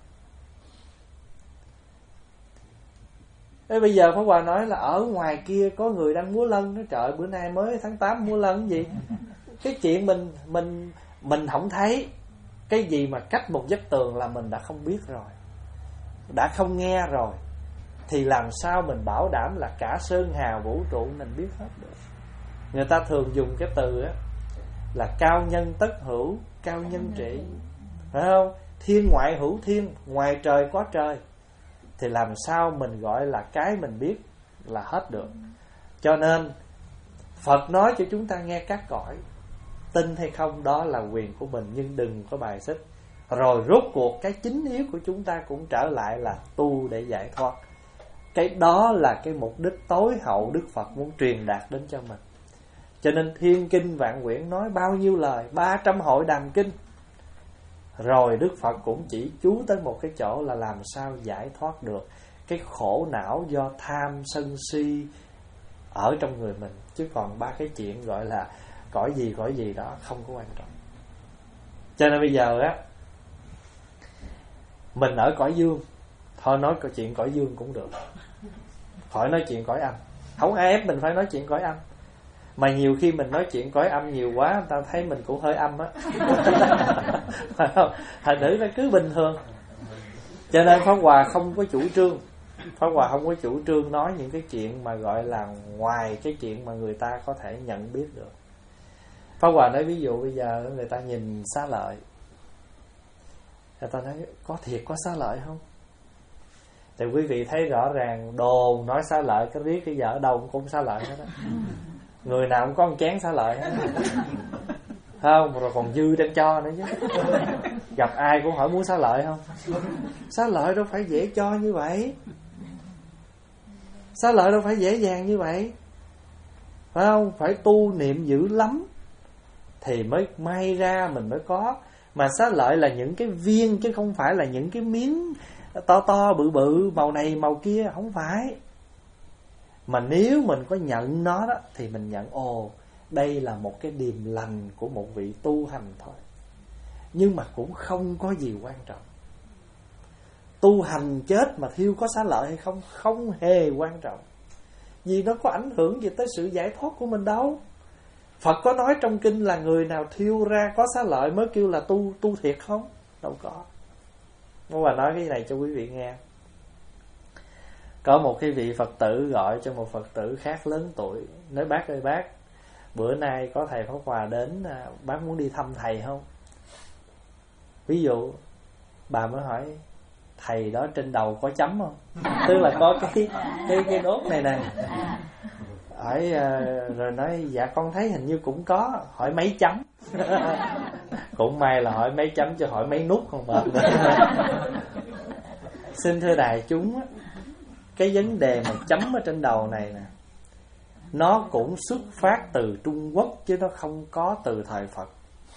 Thế bây giờ Pháp Hòa nói là ở ngoài kia có người đang múa lân. Nói trời, bữa nay mới tháng tám múa lân cái gì? Cái chuyện mình mình mình không thấy. Cái gì mà cách một vách tường là mình đã không biết rồi, đã không nghe rồi, thì làm sao mình bảo đảm là cả sơn hà vũ trụ mình biết hết được? Người ta thường dùng cái từ á là cao nhân tất hữu, cao nhân trị, phải không? Thiên ngoại hữu thiên, ngoài trời có trời. Thì làm sao mình gọi là cái mình biết là hết được? Cho nên Phật nói cho chúng ta nghe các cõi, tin hay không đó là quyền của mình, nhưng đừng có bài xích. Rồi rốt cuộc cái chính yếu của chúng ta cũng trở lại là tu để giải thoát. Cái đó là cái mục đích tối hậu Đức Phật muốn truyền đạt đến cho mình. Cho nên Thiên Kinh Vạn Quyển nói bao nhiêu lời, ba trăm hội đàm kinh. Rồi Đức Phật cũng chỉ chú tới một cái chỗ là làm sao giải thoát được cái khổ não do tham sân si ở trong người mình. Chứ còn ba cái chuyện gọi là cõi gì cõi gì đó không có quan trọng. Cho nên bây giờ á, Mình ở cõi dương, thôi nói câu chuyện cõi dương cũng được, khỏi nói chuyện cõi âm. Không ai ép mình phải nói chuyện cõi âm. Mà nhiều khi mình nói chuyện cõi âm nhiều quá, người ta thấy mình cũng hơi âm á. Phải không? Thành thử nó cứ bình thường. Cho nên Pháp Hòa không có chủ trương, Pháp Hòa không có chủ trương nói những cái chuyện mà gọi là ngoài cái chuyện mà người ta có thể nhận biết được. Pháp Hòa nói ví dụ bây giờ người ta nhìn xá lợi, người ta nói có thiệt có xá lợi không? Thì quý vị thấy rõ ràng đồn nói xá lợi cái riết cái giờ ở đâu cũng xá lợi hết á. Người nào cũng có một chén xá lợi hết. Không, rồi còn dư đem cho nữa chứ. Gặp ai cũng hỏi muốn xá lợi không? Xá lợi đâu phải dễ cho như vậy. Xá lợi đâu phải dễ dàng như vậy. Phải không? Phải tu niệm dữ lắm thì mới may ra mình mới có. Mà xá lợi là những cái viên chứ không phải là những cái miếng to to bự bự màu này màu kia, không phải. Mà nếu mình có nhận nó đó thì mình nhận ồ đây là một cái điềm lành của một vị tu hành thôi. Nhưng mà cũng không có gì quan trọng. Tu hành chết mà thiêu có xá lợi hay không không hề quan trọng. Vì nó có ảnh hưởng gì tới sự giải thoát của mình đâu. Phật có nói trong kinh là người nào thiêu ra có xá lợi mới kêu là tu tu thiệt không? Đâu có. Muốn bà nói cái này cho quý vị nghe. Có một cái vị Phật tử gọi cho một Phật tử khác lớn tuổi, nói bác ơi bác, bữa nay có thầy Pháp Hòa đến, bác muốn đi thăm thầy không? Ví dụ bà mới hỏi thầy đó trên đầu có chấm không? Tức là có cái cái cái đốt này nè. Hỏi rồi nói dạ con thấy hình như cũng có. Hỏi mấy chấm? Cũng may là hỏi mấy chấm chứ hỏi mấy nút không mệt. Xin thưa đại chúng, cái vấn đề mà chấm ở trên đầu này nè, nó cũng xuất phát từ Trung Quốc chứ nó không có từ thời Phật.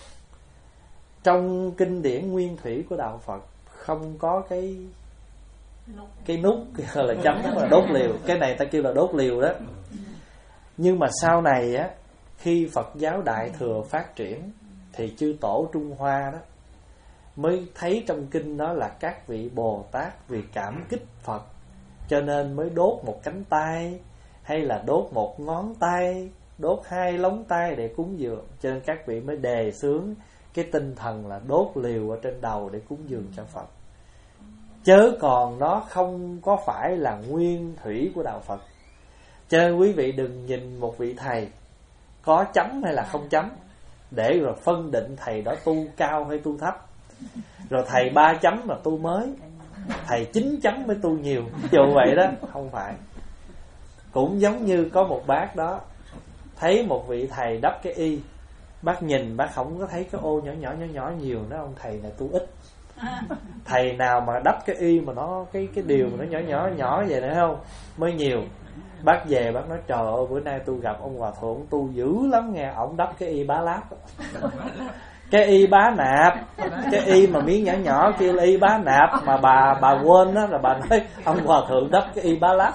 Trong kinh điển nguyên thủy của đạo Phật không có cái cái nút gọi là chấm là đốt liều. Cái này ta kêu là đốt liều đó. Nhưng mà sau này á, khi Phật giáo Đại Thừa phát triển thì chư tổ Trung Hoa đó mới thấy trong kinh đó là các vị Bồ Tát vì cảm kích Phật cho nên mới đốt một cánh tay, hay là đốt một ngón tay, đốt hai lóng tay để cúng dường. Cho nên các vị mới đề xướng cái tinh thần là đốt liều ở trên đầu để cúng dường cho Phật. Chớ còn nó không có phải là nguyên thủy của đạo Phật. Cho nên quý vị đừng nhìn một vị thầy có chấm hay là không chấm để rồi phân định thầy đó tu cao hay tu thấp. Rồi thầy ba chấm là tu mới, thầy chín chấm mới tu nhiều. Dù vậy đó, không phải. Cũng giống như có một bác đó, thấy một vị thầy đắp cái y, bác nhìn bác không có thấy cái ô nhỏ nhỏ nhỏ nhỏ nhiều. Nói ông thầy này tu ít. Thầy nào mà đắp cái y mà nó cái cái điều mà nó nhỏ nhỏ nhỏ vậy nữa không mới nhiều. Bác về bác nói trời ơi bữa nay tôi gặp ông hòa thượng tu dữ lắm nghe. Ông đắp cái y bá láp. Cái y bá nạp. Cái y mà miếng nhỏ nhỏ kêu là y bá nạp. Mà bà bà quên đó là bà nói ông hòa thượng đắp cái y bá láp.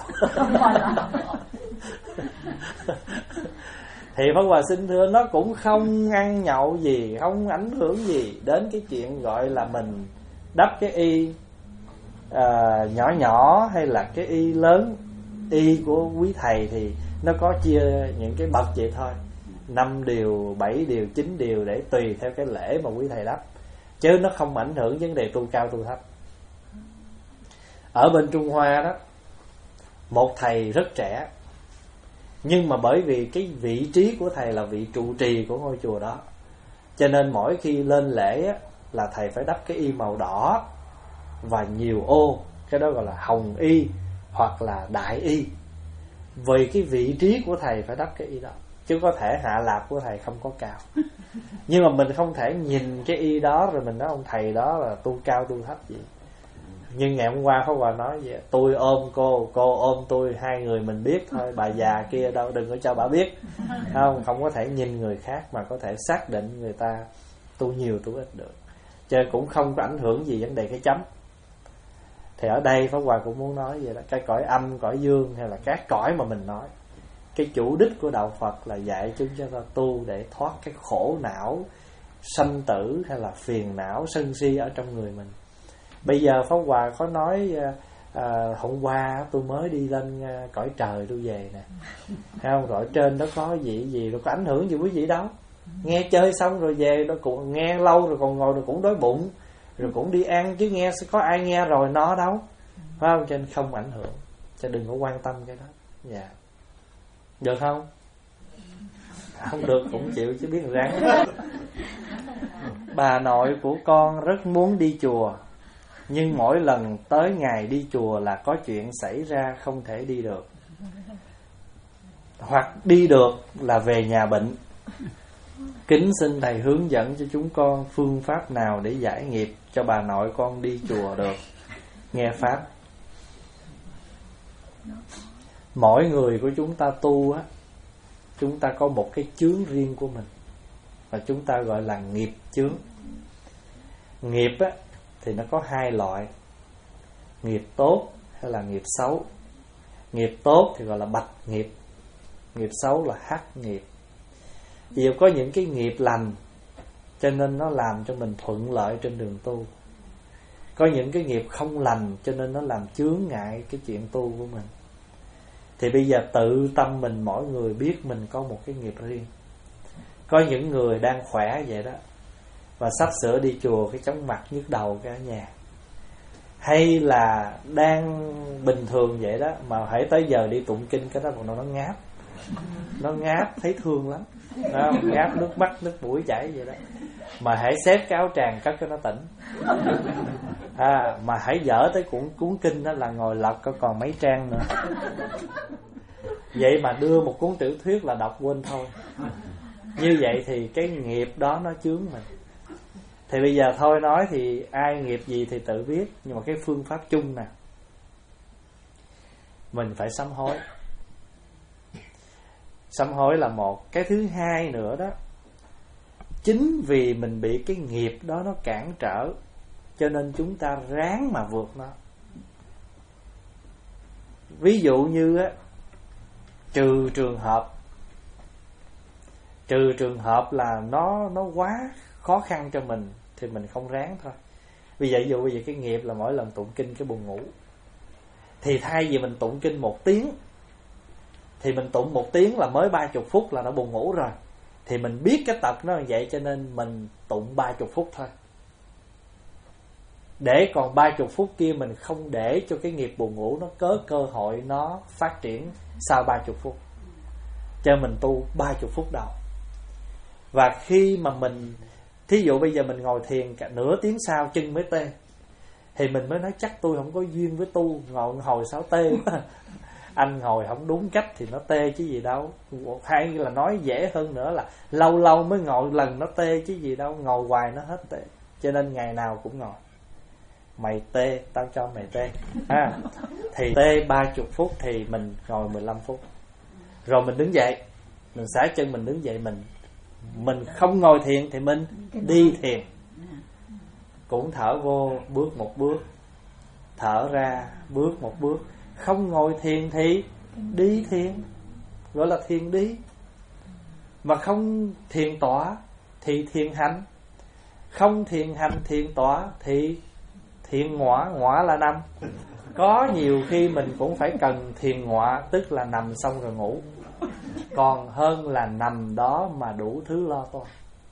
Thì Pháp Hòa xin thưa, nó cũng không ăn nhậu gì, không ảnh hưởng gì đến cái chuyện gọi là mình đắp cái y à, nhỏ nhỏ hay là cái y lớn. Y của quý thầy thì nó có chia những cái bậc vậy thôi, năm điều, bảy điều, chín điều để tùy theo cái lễ mà quý thầy đắp, chứ nó không ảnh hưởng vấn đề tu cao tu thấp. Ở bên Trung Hoa đó, một thầy rất trẻ, nhưng mà bởi vì cái vị trí của thầy là vị trụ trì của ngôi chùa đó, cho nên mỗi khi lên lễ á, là thầy phải đắp cái y màu đỏ và nhiều ô. Cái đó gọi là hồng y hoặc là đại y. Vì cái vị trí của thầy phải đắp cái y đó, chứ có thể hạ lạp của thầy không có cao. Nhưng mà mình không thể nhìn cái y đó rồi mình nói ông thầy đó là tu cao tu thấp gì. Nhưng ngày hôm qua Pháp Hòa nói vậy, tôi ôm cô, cô ôm tôi, hai người mình biết thôi, bà già kia đâu đừng có cho bà biết. Không, không có thể nhìn người khác mà có thể xác định người ta tu nhiều tu ít được. Cho nên cũng không có ảnh hưởng gì vấn đề cái chấm. Thì ở đây Pháp Hòa cũng muốn nói vậy đó, cái cõi âm, cõi dương hay là các cõi mà mình nói, cái chủ đích của đạo Phật là dạy chúng cho ta tu để thoát cái khổ não sanh tử hay là phiền não sân si ở trong người mình. Bây giờ Pháp Hòa có nói à, hôm qua tôi mới đi lên à, cõi trời tôi về nè, thấy không, cõi trên đó có gì gì rồi có ảnh hưởng gì quý vị đâu. Nghe chơi xong rồi về đó cũng nghe lâu rồi còn ngồi rồi cũng đói bụng rồi cũng đi ăn, chứ nghe có ai nghe rồi nó đâu, phải không? Cho nên không ảnh hưởng, cho đừng có quan tâm cái đó. Dạ, được không? Không được cũng chịu chứ biết ráng. Bà nội của con rất muốn đi chùa, nhưng mỗi lần tới ngày đi chùa là có chuyện xảy ra không thể đi được, hoặc đi được là về nhà bệnh. Kính xin thầy hướng dẫn cho chúng con phương pháp nào để giải nghiệp cho bà nội con đi chùa được. Nghe pháp. Mỗi người của chúng ta tu á, chúng ta có một cái chướng riêng của mình, và chúng ta gọi là nghiệp chướng. Nghiệp á thì nó có hai loại, nghiệp tốt hay là nghiệp xấu. Nghiệp tốt thì gọi là bạch nghiệp, nghiệp xấu là hắc nghiệp. Vì có những cái nghiệp lành cho nên nó làm cho mình thuận lợi trên đường tu, có những cái nghiệp không lành cho nên nó làm chướng ngại cái chuyện tu của mình. Thì bây giờ tự tâm mình, mỗi người biết mình có một cái nghiệp riêng. Có những người đang khỏe vậy đó, và sắp sửa đi chùa cái chóng mặt nhức đầu cái ở nhà, hay là đang bình thường vậy đó, mà hãy tới giờ đi tụng kinh cái đó còn nó ngáp, nó ngáp thấy thương lắm đó, ngáp nước mắt nước mũi chảy vậy đó. Mà hãy xếp cái áo tràng cất cho nó tỉnh. À, mà hãy dở tới cuốn cuốn kinh đó là ngồi lật có còn mấy trang nữa. Vậy mà đưa một cuốn tiểu thuyết là đọc quên thôi. Như vậy thì cái nghiệp đó nó chướng mình. Thì bây giờ thôi nói thì ai nghiệp gì thì tự biết, nhưng mà cái phương pháp chung nè, mình phải sám hối. Sám hối là một. Cái thứ hai nữa đó, chính vì mình bị cái nghiệp đó nó cản trở, cho nên chúng ta ráng mà vượt nó. Ví dụ như á, trừ trường hợp Trừ trường hợp là nó nó quá khó khăn cho mình thì mình không ráng thôi. Bây giờ ví dụ bây giờ cái nghiệp là mỗi lần tụng kinh cái buồn ngủ, thì thay vì mình tụng kinh một tiếng, thì mình tụng một tiếng là mới ba chục phút là nó buồn ngủ rồi. Thì mình biết cái tật nó như vậy, cho nên mình tụng ba chục phút thôi, để còn ba chục phút kia mình không để cho cái nghiệp buồn ngủ nó có cơ hội nó phát triển sau ba chục phút. Cho mình tu ba chục phút đầu. Và khi mà mình, thí dụ bây giờ mình ngồi thiền cả nửa tiếng sau chân mới tê, thì mình mới nói chắc tôi không có duyên với tu, ngồi hồi sao tê quá. Anh ngồi không đúng cách thì nó tê chứ gì đâu. Hay là nói dễ hơn nữa là lâu lâu mới ngồi lần nó tê chứ gì đâu, ngồi hoài nó hết tê. Cho nên ngày nào cũng ngồi. Mày tê, tao cho mày tê. À, thì tê ba chục phút thì mình ngồi mười lăm phút. Rồi mình đứng dậy, mình xả chân mình đứng dậy, mình mình không ngồi thiền thì mình đi thiền. Cũng thở vô bước một bước, thở ra bước một bước. Không ngồi thiền thì đi thiền, gọi là thiền đi. Mà không thiền tọa thì thiền hành. Không thiền hành thiền tọa thì thiền ngọa. Ngọa là nằm. Có nhiều khi mình cũng phải cần thiền ngọa, tức là nằm xong rồi ngủ, còn hơn là nằm đó mà đủ thứ lo toan.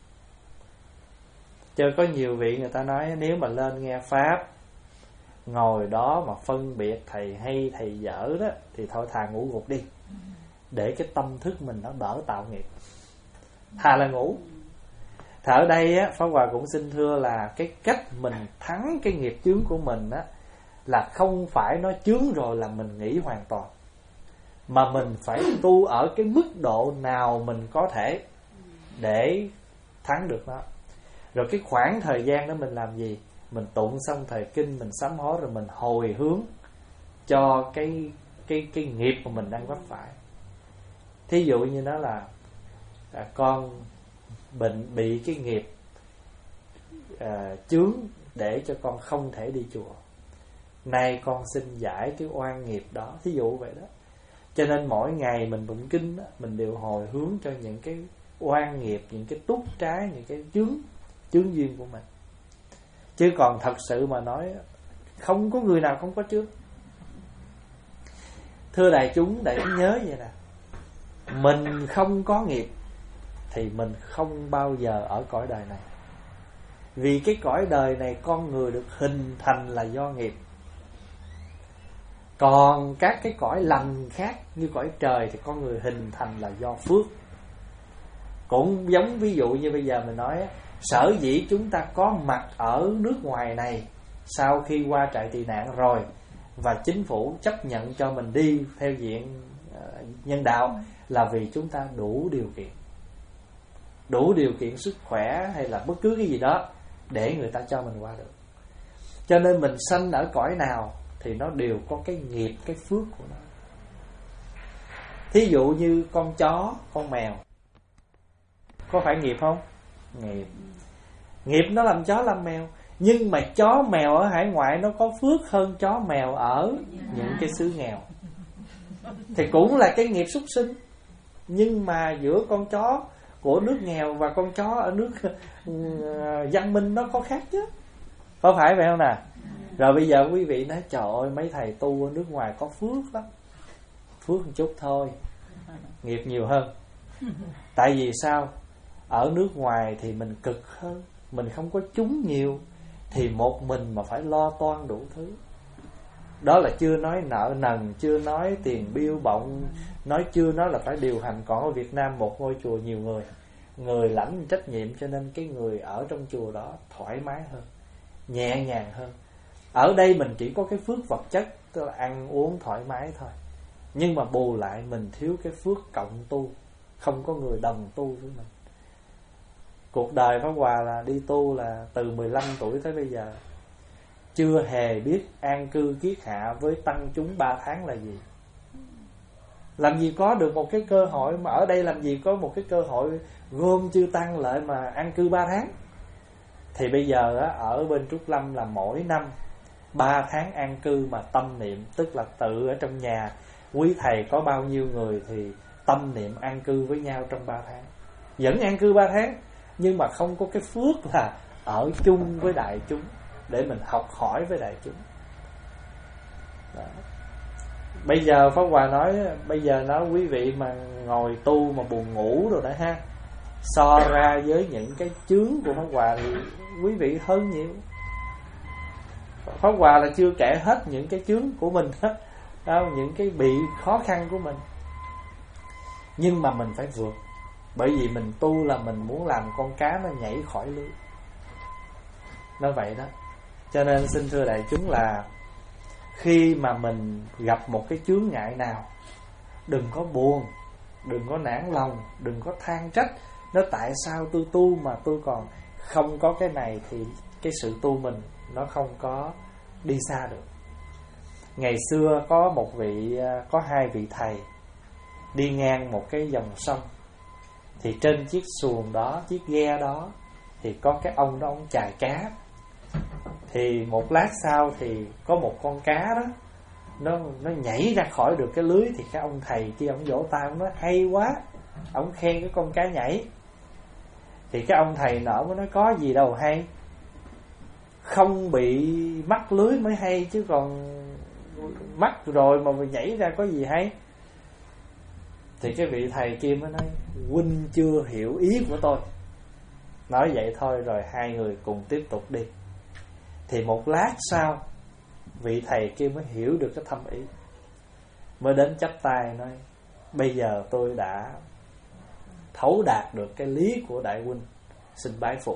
Chứ có nhiều vị người ta nói nếu mà lên nghe pháp, ngồi đó mà phân biệt thầy hay thầy dở đó, thì thôi thà ngủ gục đi, để cái tâm thức mình nó đỡ tạo nghiệp, thà là ngủ. Thì ở đây á, Pháp Hòa cũng xin thưa là cái cách mình thắng cái nghiệp chướng của mình á, là không phải nó chướng rồi là mình nghỉ hoàn toàn, mà mình phải tu ở cái mức độ nào mình có thể để thắng được nó. Rồi cái khoảng thời gian đó mình làm gì? Mình tụng xong thời kinh, mình sám hối, rồi mình hồi hướng cho cái cái cái nghiệp mà mình đang vấp phải. Thí dụ như đó là à, con bệnh bị cái nghiệp à, chướng để cho con không thể đi chùa. Nay con xin giải cái oan nghiệp đó, thí dụ vậy đó. Cho nên mỗi ngày mình tụng kinh đó, mình đều hồi hướng cho những cái oan nghiệp, những cái túc trái, những cái chướng chướng duyên của mình. Chứ còn thật sự mà nói Không có người nào không có trước. Thưa đại chúng, đại chúng nhớ vậy nè, mình không có nghiệp thì mình không bao giờ ở cõi đời này. Vì cái cõi đời này con người được hình thành là do nghiệp. Còn các cái cõi lành khác như cõi trời thì con người hình thành là do phước. Cũng giống ví dụ như bây giờ mình nói, sở dĩ chúng ta có mặt ở nước ngoài này sau khi qua trại tị nạn rồi, và chính phủ chấp nhận cho mình đi theo diện nhân đạo, là vì chúng ta đủ điều kiện. Đủ điều kiện sức khỏe hay là bất cứ cái gì đó để người ta cho mình qua được. Cho nên mình sanh ở cõi nào thì nó đều có cái nghiệp, cái phước của nó. Thí dụ như con chó, con mèo, có phải nghiệp không? Nghiệp. Nghiệp nó làm chó làm mèo. Nhưng mà chó mèo ở hải ngoại nó có phước hơn chó mèo ở những cái xứ nghèo. Thì cũng là cái nghiệp súc sinh. Nhưng mà giữa con chó của nước nghèo và con chó ở nước uh, văn minh nó có khác chứ. Có phải vậy không nè? Rồi bây giờ quý vị nói trời ơi, mấy thầy tu ở nước ngoài có phước lắm. Phước một chút thôi, nghiệp nhiều hơn. Tại vì sao? Ở nước ngoài thì mình cực hơn, mình không có chúng nhiều, thì một mình mà phải lo toan đủ thứ. Đó là chưa nói nợ nần, chưa nói tiền bill bọng, nói chưa nói là phải điều hành. Còn ở Việt Nam một ngôi chùa nhiều người, người lãnh trách nhiệm, cho nên cái người ở trong chùa đó thoải mái hơn, nhẹ nhàng hơn. Ở đây mình chỉ có cái phước vật chất, tức là ăn uống thoải mái thôi. Nhưng mà bù lại mình thiếu cái phước cộng tu, không có người đồng tu với mình. Cuộc đời Pháp Hòa là đi tu là từ mười lăm tuổi tới bây giờ, chưa hề biết an cư kiết hạ với tăng chúng ba tháng là gì. Làm gì có được một cái cơ hội, mà ở đây làm gì có một cái cơ hội gom chư tăng lại mà an cư ba tháng. Thì bây giờ á, ở bên Trúc Lâm là mỗi năm ba tháng an cư mà tâm niệm, tức là tự ở trong nhà, quý thầy có bao nhiêu người thì tâm niệm an cư với nhau trong ba tháng. Vẫn an cư ba tháng, nhưng mà không có cái phước là ở chung với đại chúng để mình học hỏi với đại chúng. Đó. Bây giờ Pháp Hòa nói, bây giờ nói quý vị mà ngồi tu mà buồn ngủ rồi đó ha, so ra với những cái chướng của Pháp Hòa thì quý vị hơn nhiều. Pháp Hòa là chưa kể hết những cái chướng của mình hết, đó, những cái bị khó khăn của mình. Nhưng mà mình phải vượt. Bởi vì mình tu là mình muốn làm con cá nó nhảy khỏi lưới. Nó vậy đó. Cho nên xin thưa đại chúng là khi mà mình gặp một cái chướng ngại nào, đừng có buồn, đừng có nản lòng, đừng có than trách. Nó tại sao tôi tu mà tôi còn không có cái này, thì cái sự tu mình nó không có đi xa được. Ngày xưa có một vị, có hai vị thầy đi ngang một cái dòng sông. Thì trên chiếc xuồng đó, chiếc ghe đó, thì có cái ông đó, ông chài cá. Thì một lát sau thì có một con cá đó, Nó, nó nhảy ra khỏi được cái lưới. Thì cái ông thầy kia ông vỗ tay, ông nói hay quá, ông khen cái con cá nhảy. Thì cái ông thầy nọ mới nói có gì đâu hay, không bị mắc lưới mới hay, chứ còn mắc rồi mà nhảy ra có gì hay. Thì cái vị thầy kia mới nói huynh chưa hiểu ý của tôi. Nói vậy thôi rồi hai người cùng tiếp tục đi. Thì một lát sau vị thầy kia mới hiểu được cái thâm ý, mới đến chắp tay nói bây giờ tôi đã thấu đạt được cái lý của đại huynh, xin bái phục.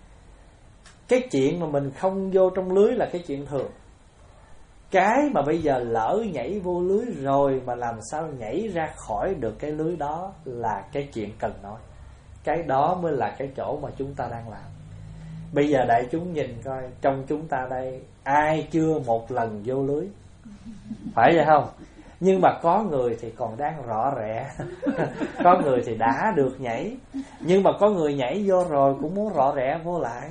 Cái chuyện mà mình không vô trong lưới là cái chuyện thường. Cái mà bây giờ lỡ nhảy vô lưới rồi mà làm sao nhảy ra khỏi được cái lưới đó là cái chuyện cần nói. Cái đó mới là cái chỗ mà chúng ta đang làm. Bây giờ đại chúng nhìn coi, trong chúng ta đây ai chưa một lần vô lưới? Phải vậy không? Nhưng mà có người thì còn đang rõ rẻ, có người thì đã được nhảy, nhưng mà có người nhảy vô rồi cũng muốn rõ rẻ vô lại.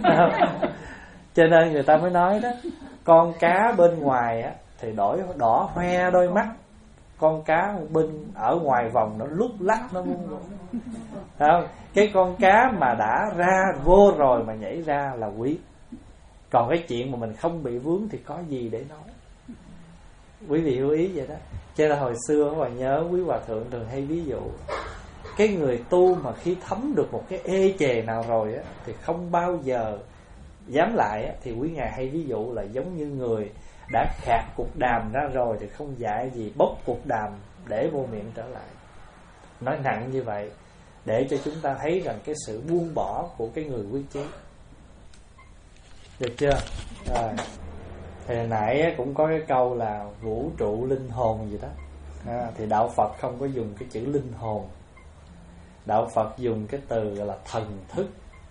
Cho nên người ta mới nói đó, con cá bên ngoài á, thì đổi đỏ hoe đôi mắt, con cá bên ở ngoài vòng nó lúc lắc nó muốn. Không? Cái con cá mà đã ra vô rồi mà nhảy ra là quý. Còn cái chuyện mà mình không bị vướng thì có gì để nói. Quý vị lưu ý vậy đó. Cho nên hồi xưa Hòa nhớ quý hòa thượng thường hay ví dụ, cái người tu mà khi thấm được một cái ê chề nào rồi á, thì không bao giờ dám lại á. Thì quý ngài hay ví dụ là giống như người đã khạc cục đàm ra rồi thì không dạy gì bốc cục đàm để vô miệng trở lại. Nói nặng như vậy để cho chúng ta thấy rằng cái sự buông bỏ của cái người quyết chí. Được chưa? Rồi. Thì hồi nãy cũng có cái câu là vũ trụ linh hồn gì đó. À, thì đạo Phật không có dùng cái chữ linh hồn. Đạo Phật dùng cái từ gọi là thần thức.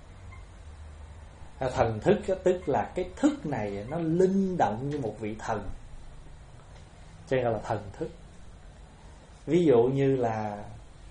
À, thần thức đó, tức là cái thức này nó linh động như một vị thần, cho nên gọi là thần thức. Ví dụ như là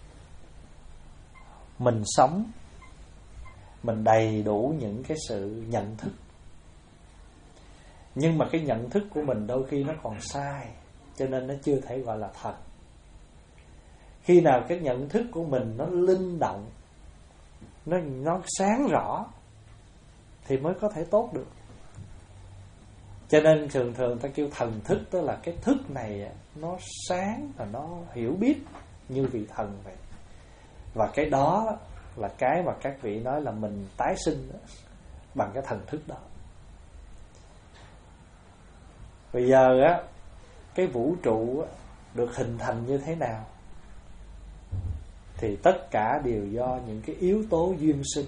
mình sống, mình đầy đủ những cái sự nhận thức, nhưng mà cái nhận thức của mình đôi khi nó còn sai, cho nên nó chưa thể gọi là thần. Khi nào cái nhận thức của mình nó linh động, Nó, nó sáng rõ thì mới có thể tốt được. Cho nên thường thường ta kêu thần thức, tức là cái thức này nó sáng và nó hiểu biết như vị thần vậy. Và cái đó là cái mà các vị nói là mình tái sinh bằng cái thần thức đó. Bây giờ á, cái vũ trụ á, được hình thành như thế nào? Thì tất cả đều do những cái yếu tố duyên sinh.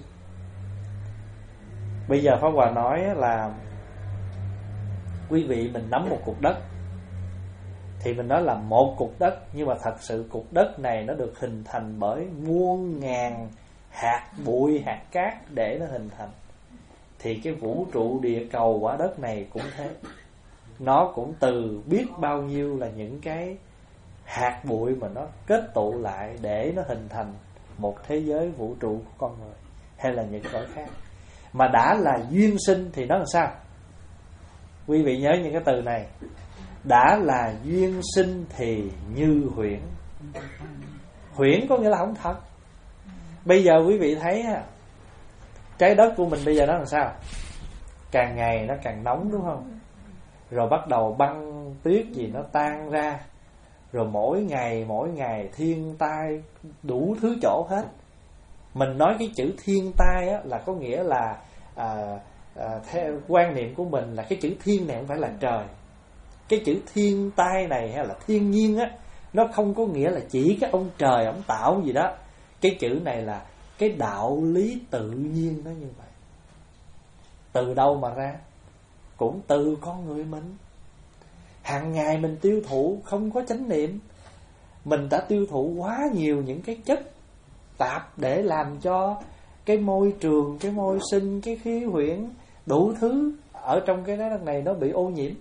Bây giờ Pháp Hòa nói là quý vị mình nắm một cục đất, thì mình nói là một cục đất, nhưng mà thật sự cục đất này nó được hình thành bởi muôn ngàn hạt bụi, hạt cát để nó hình thành. Thì cái vũ trụ địa cầu quả đất này cũng thế. Nó cũng từ biết bao nhiêu là những cái hạt bụi mà nó kết tụ lại để nó hình thành một thế giới vũ trụ của con người, hay là những cõi khác. Mà đã là duyên sinh thì nó làm sao? Quý vị nhớ những cái từ này. Đã là duyên sinh thì như huyễn. Huyễn có nghĩa là không thật. Bây giờ quý vị thấy trái đất của mình bây giờ nó làm sao? Càng ngày nó càng nóng, đúng không? Rồi bắt đầu băng tuyết gì nó tan ra. Rồi mỗi ngày mỗi ngày thiên tai đủ thứ chỗ hết. Mình nói cái chữ thiên tai á, là có nghĩa là à, à, theo quan niệm của mình là cái chữ thiên này không phải là trời. Cái chữ thiên tai này hay là thiên nhiên á, nó không có nghĩa là chỉ cái ông trời ông tạo gì đó. Cái chữ này là cái đạo lý tự nhiên nó như vậy. Từ đâu mà ra? Cũng từ con người mình. Hàng ngày mình tiêu thụ không có chánh niệm, mình đã tiêu thụ quá nhiều những cái chất tạp để làm cho cái môi trường, cái môi sinh, cái khí huyễn, đủ thứ ở trong cái đất này nó bị ô nhiễm.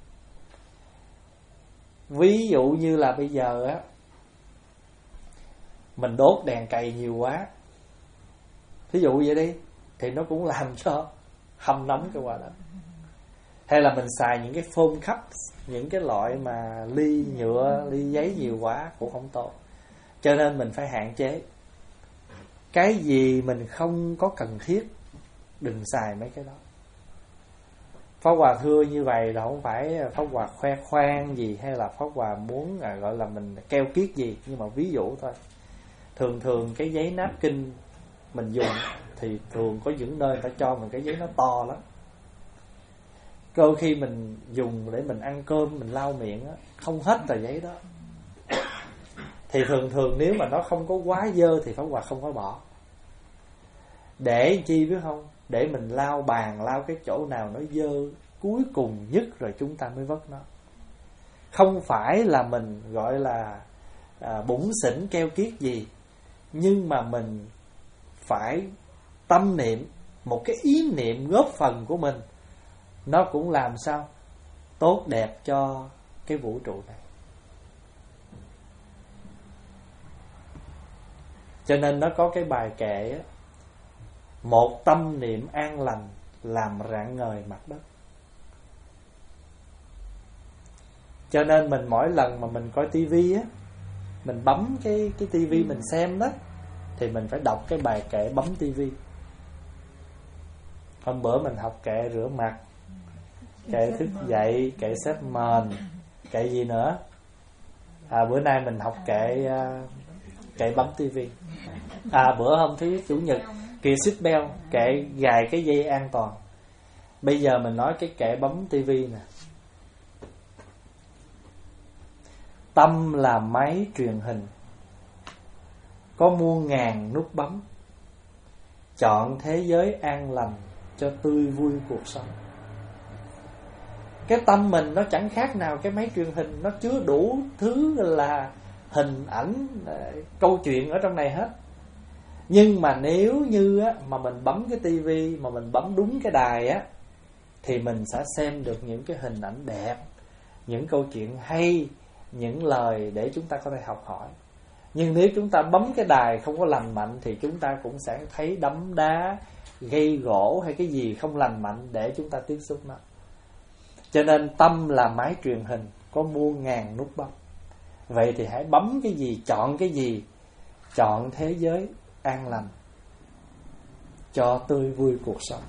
Ví dụ như là bây giờ á, mình đốt đèn cầy nhiều quá, thí dụ vậy đi, thì nó cũng làm cho hâm nóng cái quả đất. Hay là mình xài những cái foam cups, những cái loại mà ly nhựa, ly giấy nhiều quá cũng không tốt. Cho nên mình phải hạn chế. Cái gì mình không có cần thiết, đừng xài mấy cái đó. Pháp Hòa thưa như vậy là không phải Pháp Hòa khoe khoang gì, hay là Pháp Hòa muốn à, gọi là mình keo kiết gì, nhưng mà ví dụ thôi. Thường thường cái giấy napkin mình dùng thì thường có những nơi người ta cho mình cái giấy nó to lắm. Đôi khi mình dùng để mình ăn cơm, mình lau miệng á, không hết tờ giấy đó. Thì thường thường nếu mà nó không có quá dơ thì Pháp Hòa không có bỏ. Để chi biết không? Để mình lau bàn, lau cái chỗ nào nó dơ cuối cùng nhất rồi chúng ta mới vất nó. Không phải là mình gọi là à, bủn xỉn keo kiết gì, nhưng mà mình phải tâm niệm, một cái ý niệm góp phần của mình, nó cũng làm sao tốt đẹp cho cái vũ trụ này. Cho nên nó có cái bài kệ á, một tâm niệm an lành làm rạng ngời mặt đất. Cho nên mình mỗi lần mà mình coi tivi á, mình bấm cái cái tivi mình xem đó, thì mình phải đọc cái bài kệ bấm tivi. Hôm bữa mình học kệ rửa mặt, kệ thức dậy, kệ xếp mền, kệ gì nữa? À, bữa nay mình học kệ kệ bấm tivi. À, bữa hôm thứ chủ nhật kệ seatbelt, kệ gài cái dây an toàn. Bây giờ mình nói cái kệ bấm tivi nè. Tâm là máy truyền hình, có muôn ngàn nút bấm, chọn thế giới an lành cho tươi vui cuộc sống. Cái tâm mình nó chẳng khác nào cái máy truyền hình, nó chứa đủ thứ là hình ảnh, câu chuyện ở trong này hết. Nhưng mà nếu như á, mà mình bấm cái tivi, mà mình bấm đúng cái đài á, thì mình sẽ xem được những cái hình ảnh đẹp, những câu chuyện hay, những lời để chúng ta có thể học hỏi. Nhưng nếu chúng ta bấm cái đài không có lành mạnh thì chúng ta cũng sẽ thấy đấm đá, gây gỗ hay cái gì không lành mạnh để chúng ta tiếp xúc nó. Cho nên tâm là máy truyền hình, có muôn ngàn nút bấm. Vậy thì hãy bấm cái gì, chọn cái gì? Chọn thế giới an lành cho tươi vui cuộc sống.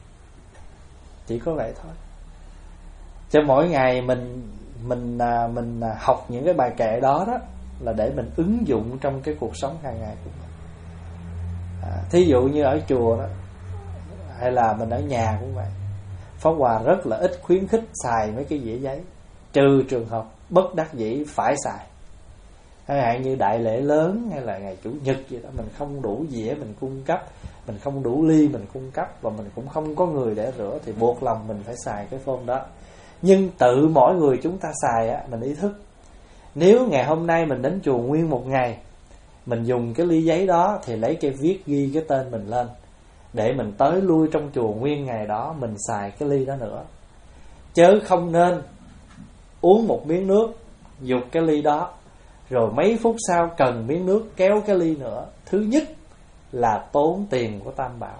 Chỉ có vậy thôi. Cho mỗi ngày mình mình mình học những cái bài kệ đó đó là để mình ứng dụng trong cái cuộc sống hàng ngày của mình. À, thí dụ như ở chùa đó, hay là mình ở nhà cũng vậy. Pháp Hòa rất là ít khuyến khích xài mấy cái dĩa giấy, trừ trường hợp bất đắc dĩ phải xài. Hay hạn như đại lễ lớn hay là ngày chủ nhật gì đó, mình không đủ dĩa mình cung cấp, mình không đủ ly mình cung cấp, và mình cũng không có người để rửa, thì buộc lòng mình phải xài cái phone đó. Nhưng tự mỗi người chúng ta xài á, mình ý thức. Nếu ngày hôm nay mình đến chùa nguyên một ngày, mình dùng cái ly giấy đó thì lấy cái viết ghi cái tên mình lên, để mình tới lui trong chùa nguyên ngày đó mình xài cái ly đó nữa. Chớ không nên uống một miếng nước, dục cái ly đó, rồi mấy phút sau cần miếng nước kéo cái ly nữa. Thứ nhất là tốn tiền của Tam Bảo,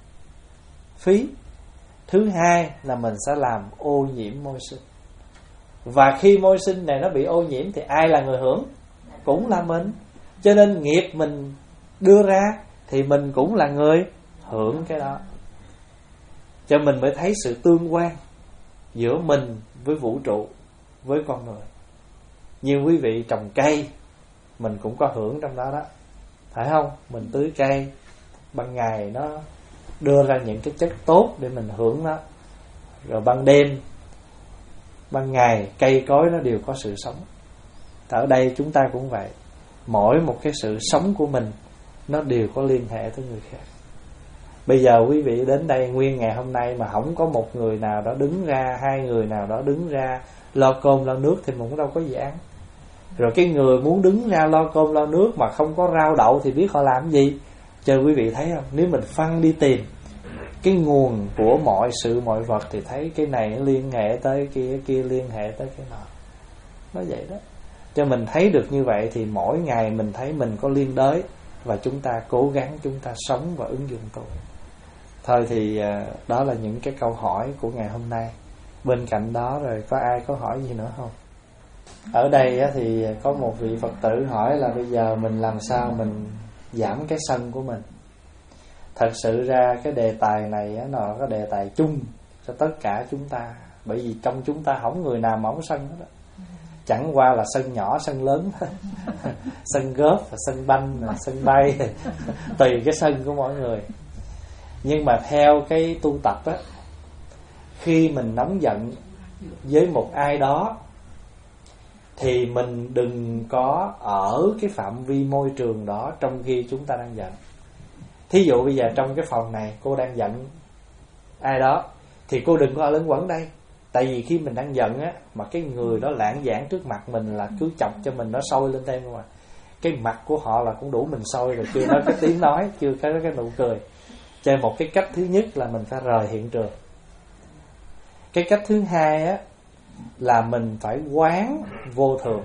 phí. Thứ hai là mình sẽ làm ô nhiễm môi sinh. Và khi môi sinh này nó bị ô nhiễm thì ai là người hưởng? Cũng là mình. Cho nên nghiệp mình đưa ra thì mình cũng là người hưởng cái đó. Cho mình mới thấy sự tương quan giữa mình với vũ trụ, với con người. Như quý vị trồng cây, mình cũng có hưởng trong đó đó, phải không? Mình tưới cây, ban ngày nó đưa ra những cái chất tốt để mình hưởng nó. Rồi ban đêm, ban ngày cây cối nó đều có sự sống. Ở đây chúng ta cũng vậy. Mỗi một cái sự sống của mình nó đều có liên hệ tới người khác. Bây giờ quý vị đến đây nguyên ngày hôm nay mà không có một người nào đó đứng ra, hai người nào đó đứng ra lo cơm lo nước thì mình cũng đâu có gì ăn. Rồi cái người muốn đứng ra lo cơm lo nước mà không có rau đậu thì biết họ làm cái gì. Cho quý vị thấy không? Nếu mình phăng đi tìm cái nguồn của mọi sự mọi vật thì thấy cái này liên hệ tới kia, cái kia liên hệ tới cái nọ. Nó vậy đó. Cho mình thấy được như vậy thì mỗi ngày mình thấy mình có liên đới, và chúng ta cố gắng chúng ta sống và ứng dụng tốt. Thôi thì đó là những cái câu hỏi của ngày hôm nay. Bên cạnh đó rồi có ai có hỏi gì nữa không? Ở đây thì có một vị Phật tử hỏi là bây giờ mình làm sao mình giảm cái sân của mình. Thật sự ra cái đề tài này nó là cái đề tài chung cho tất cả chúng ta. Bởi vì trong chúng ta không người nào mà không sân hết đó. Chẳng qua là sân nhỏ, sân lớn sân golf, sân banh, sân bay tùy cái sân của mỗi người. Nhưng mà theo cái tu tập á, khi mình nóng giận với một ai đó thì mình đừng có ở cái phạm vi môi trường đó trong khi chúng ta đang giận. Thí dụ bây giờ trong cái phòng này cô đang giận ai đó thì cô đừng có ở lấn quẩn đây. Tại vì khi mình đang giận á, mà cái người đó lãng giảng trước mặt mình là cứ chọc cho mình nó sôi lên thêm mà. Cái mặt của họ là cũng đủ mình sôi rồi, chưa nói cái tiếng nói, chưa có cái nụ cười. Cho nên một cái cách thứ nhất là mình phải rời hiện trường. Cái cách thứ hai á là mình phải quán vô thường.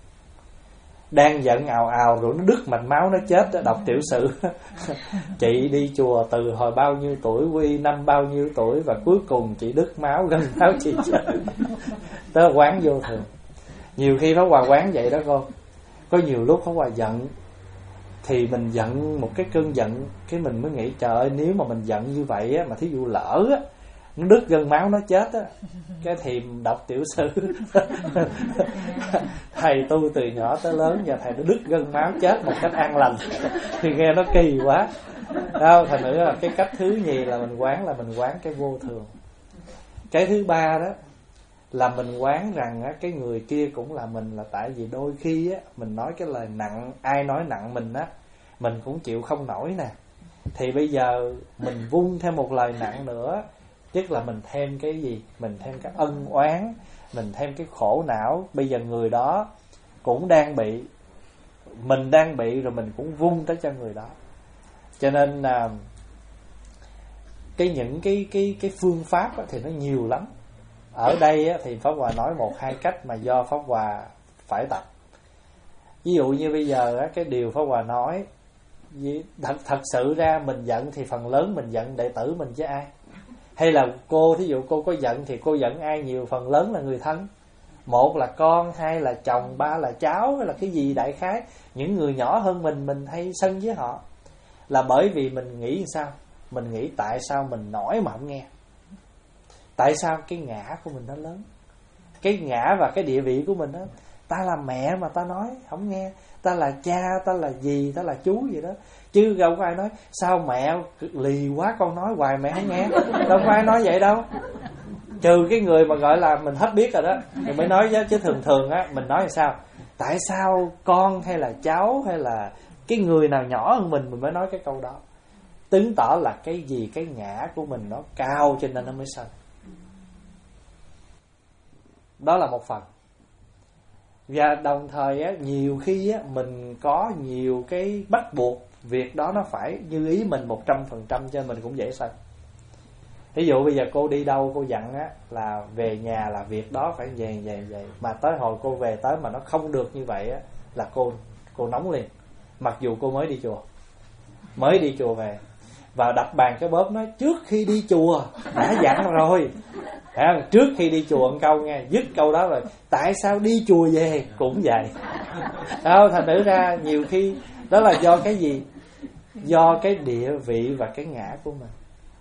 Đang giận ào ào rồi nó đứt mạch máu nó chết, đọc tiểu sử chị đi chùa từ hồi bao nhiêu tuổi, quy năm bao nhiêu tuổi, và cuối cùng chị đứt máu, gần máu chị chết. Đó là quán vô thường. Nhiều khi Pháp Hòa quán vậy đó cô. Có nhiều lúc Pháp Hòa giận thì mình giận một cái cơn giận, cái mình mới nghĩ trời ơi, nếu mà mình giận như vậy á, mà thí dụ lỡ á nó đứt gân máu nó chết á, cái thiềm đọc tiểu sử. Thầy tu từ nhỏ tới lớn và thầy nó đứt gân máu chết một cách an lành thì nghe nó kỳ quá. Đâu, thành nữa là cái cách thứ nhì là mình quán là mình quán cái vô thường. Cái thứ ba đó là mình quán rằng á, cái người kia cũng là mình, là tại vì đôi khi á, mình nói cái lời nặng, ai nói nặng mình á, mình cũng chịu không nổi nè. Thì bây giờ mình vung thêm một lời nặng nữa, tức là mình thêm cái gì? Mình thêm cái ân oán, mình thêm cái khổ não. Bây giờ người đó cũng đang bị, mình đang bị, rồi mình cũng vung tới cho người đó. Cho nên là cái những cái cái cái phương pháp á, thì nó nhiều lắm. Ở đây á, thì Pháp Hòa nói một hai cách mà do Pháp Hòa phải tập. Ví dụ như bây giờ á, cái điều Pháp Hòa nói, thật, thật sự ra mình giận thì phần lớn mình giận đệ tử mình chứ ai. Hay là cô, thí dụ cô có giận thì cô giận ai nhiều? Phần lớn là người thân. Một là con, hai là chồng, ba là cháu, hay là cái gì đại khái. Những người nhỏ hơn mình, mình hay sân với họ. Là bởi vì mình nghĩ sao? Mình nghĩ tại sao mình nói mà không nghe? Tại sao cái ngã của mình nó lớn? Cái ngã và cái địa vị của mình đó, ta là mẹ mà ta nói không nghe, ta là cha, ta là dì, ta là chú gì đó. Chứ đâu có ai nói sao mẹ lì quá con nói hoài mẹ không nghe. Đâu có ai nói vậy đâu. Trừ cái người mà gọi là mình hết biết rồi đó thì mới nói chứ, chứ thường thường á mình nói là sao? Tại sao con hay là cháu hay là cái người nào nhỏ hơn mình mình mới nói cái câu đó. Chứng tỏ là cái gì, cái ngã của mình nó cao cho nên nó mới sân. Đó là một phần. Và đồng thời á, nhiều khi á, mình có nhiều cái bắt buộc việc đó nó phải như ý mình một trăm phần trăm cho mình cũng dễ sân. Ví dụ bây giờ cô đi đâu cô dặn á, là về nhà là việc đó phải về về về, mà tới hồi cô về tới mà nó không được như vậy á, là cô cô nóng liền. Mặc dù cô mới đi chùa, mới đi chùa về, và đập bàn cái bóp nói trước khi đi chùa đã dặn rồi. À, trước khi đi chùa một câu nghe, dứt câu đó rồi tại sao đi chùa về cũng vậy. Đâu, thành thử ra nhiều khi đó là do cái gì? Do cái địa vị và cái ngã của mình.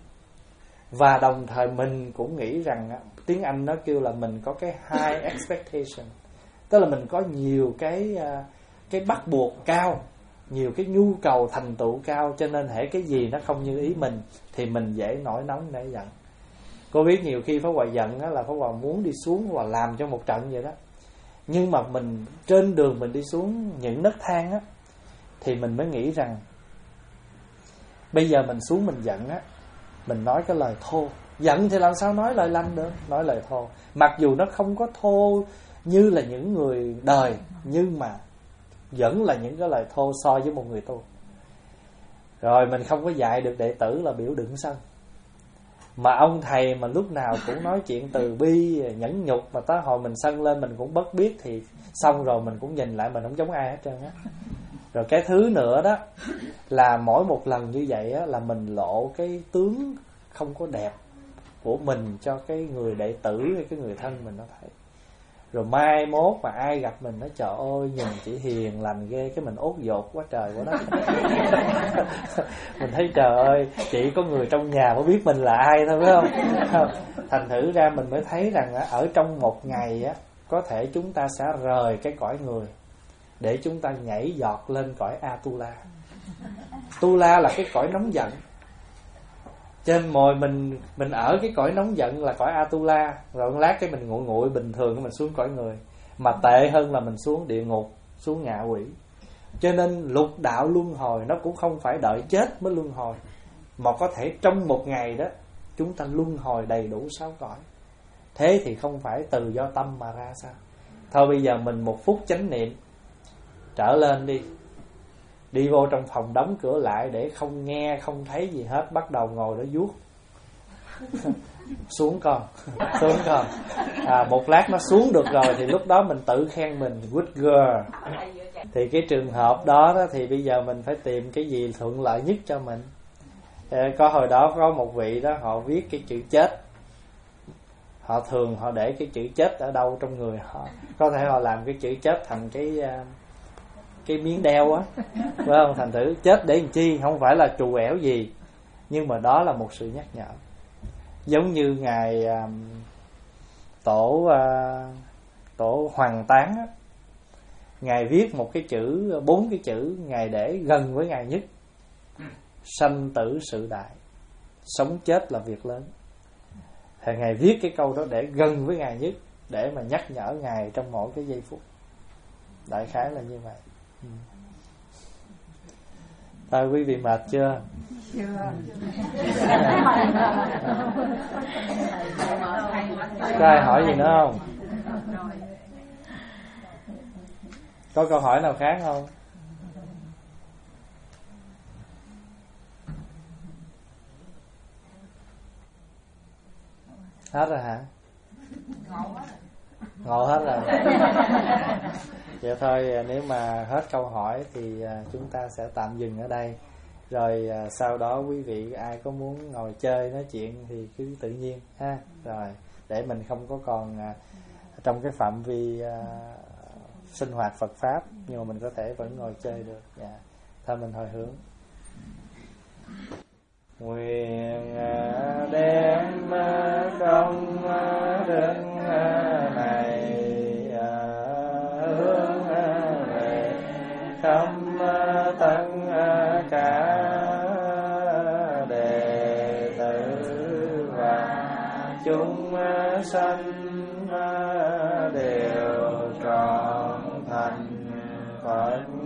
Và đồng thời mình cũng nghĩ rằng tiếng Anh nó kêu là mình có cái high expectation, tức là mình có nhiều cái cái bắt buộc cao, nhiều cái nhu cầu thành tựu cao, cho nên hễ cái gì nó không như ý mình thì mình dễ nổi nóng nảy giận. Cô biết nhiều khi Pháp Hòa giận á, là Pháp Hòa muốn đi xuống và làm cho một trận vậy đó. Nhưng mà mình trên đường mình đi xuống những nấc thang á, thì mình mới nghĩ rằng bây giờ mình xuống mình giận á, mình nói cái lời thô. Giận thì làm sao nói lời lanh được, nói lời thô. Mặc dù nó không có thô như là những người đời, nhưng mà vẫn là những cái lời thô so với một người tu. Rồi mình không có dạy được đệ tử là biểu đừng sân. Mà ông thầy mà lúc nào cũng nói chuyện từ bi, nhẫn nhục, mà tới hồi mình sân lên mình cũng bất biết, thì xong rồi mình cũng nhìn lại mình không giống ai hết trơn á. Rồi cái thứ nữa đó là mỗi một lần như vậy á, là mình lộ cái tướng không có đẹp của mình cho cái người đệ tử hay cái người thân mình nó thấy. Rồi mai mốt mà ai gặp mình nói trời ơi nhìn chị hiền lành ghê, cái mình ốt dột quá trời quá đất. Mình thấy trời ơi chỉ có người trong nhà mới biết mình là ai thôi, phải không? Thành thử ra mình mới thấy rằng ở trong một ngày á, có thể chúng ta sẽ rời cái cõi người để chúng ta nhảy giọt lên cõi Atula. Tula là cái cõi nóng giận. Trên mồi mình mình ở cái cõi nóng giận là cõi Atula, rồi một lát cái mình nguội nguội bình thường mình xuống cõi người. Mà tệ hơn là mình xuống địa ngục, xuống ngạ quỷ. Cho nên lục đạo luân hồi nó cũng không phải đợi chết mới luân hồi, mà có thể trong một ngày đó chúng ta luân hồi đầy đủ sáu cõi. Thế thì không phải từ do tâm mà ra sao? Thôi bây giờ mình một phút chánh niệm, trở lên đi, đi vô trong phòng đóng cửa lại để không nghe không thấy gì hết, bắt đầu ngồi đó vuốt. Xuống con, xuống con. À, một lát nó xuống được rồi thì lúc đó mình tự khen mình good girl. Thì cái trường hợp đó, đó thì bây giờ mình phải tìm cái gì thuận lợi nhất cho mình. Có hồi đó có một vị đó họ viết cái chữ chết. Họ thường họ để cái chữ chết ở đâu trong người họ. Có thể họ làm cái chữ chết thành cái cái miếng đeo á, phải không? Thành thử chết để làm chi, không phải là trù ẻo gì, nhưng mà đó là một sự nhắc nhở. Giống như ngài à, tổ à, tổ Hoàng Tán á, ngài viết một cái chữ, bốn cái chữ ngài để gần với ngài nhất: sanh tử sự đại, sống chết là việc lớn. Thì ngài viết cái câu đó để gần với ngài nhất, để mà nhắc nhở ngài trong mỗi cái giây phút. Đại khái là như vậy. Ừ. Thôi quý vị mệt chưa? Chưa. Có ai hỏi gì nữa không? Có câu hỏi nào khác không? Hết rồi hả? Ngộ hết rồi. Vậy thôi, nếu mà hết câu hỏi thì chúng ta sẽ tạm dừng ở đây. Rồi sau đó quý vị ai có muốn ngồi chơi nói chuyện thì cứ tự nhiên ha. Rồi để mình không có còn trong cái phạm vi uh, sinh hoạt Phật pháp, nhưng mà mình có thể vẫn ngồi chơi được. Dạ. Thôi mình hồi hướng. Nguyện đem công đức này hướng về khắp tất cả đệ tử và chúng sanh đều trọn thành Phật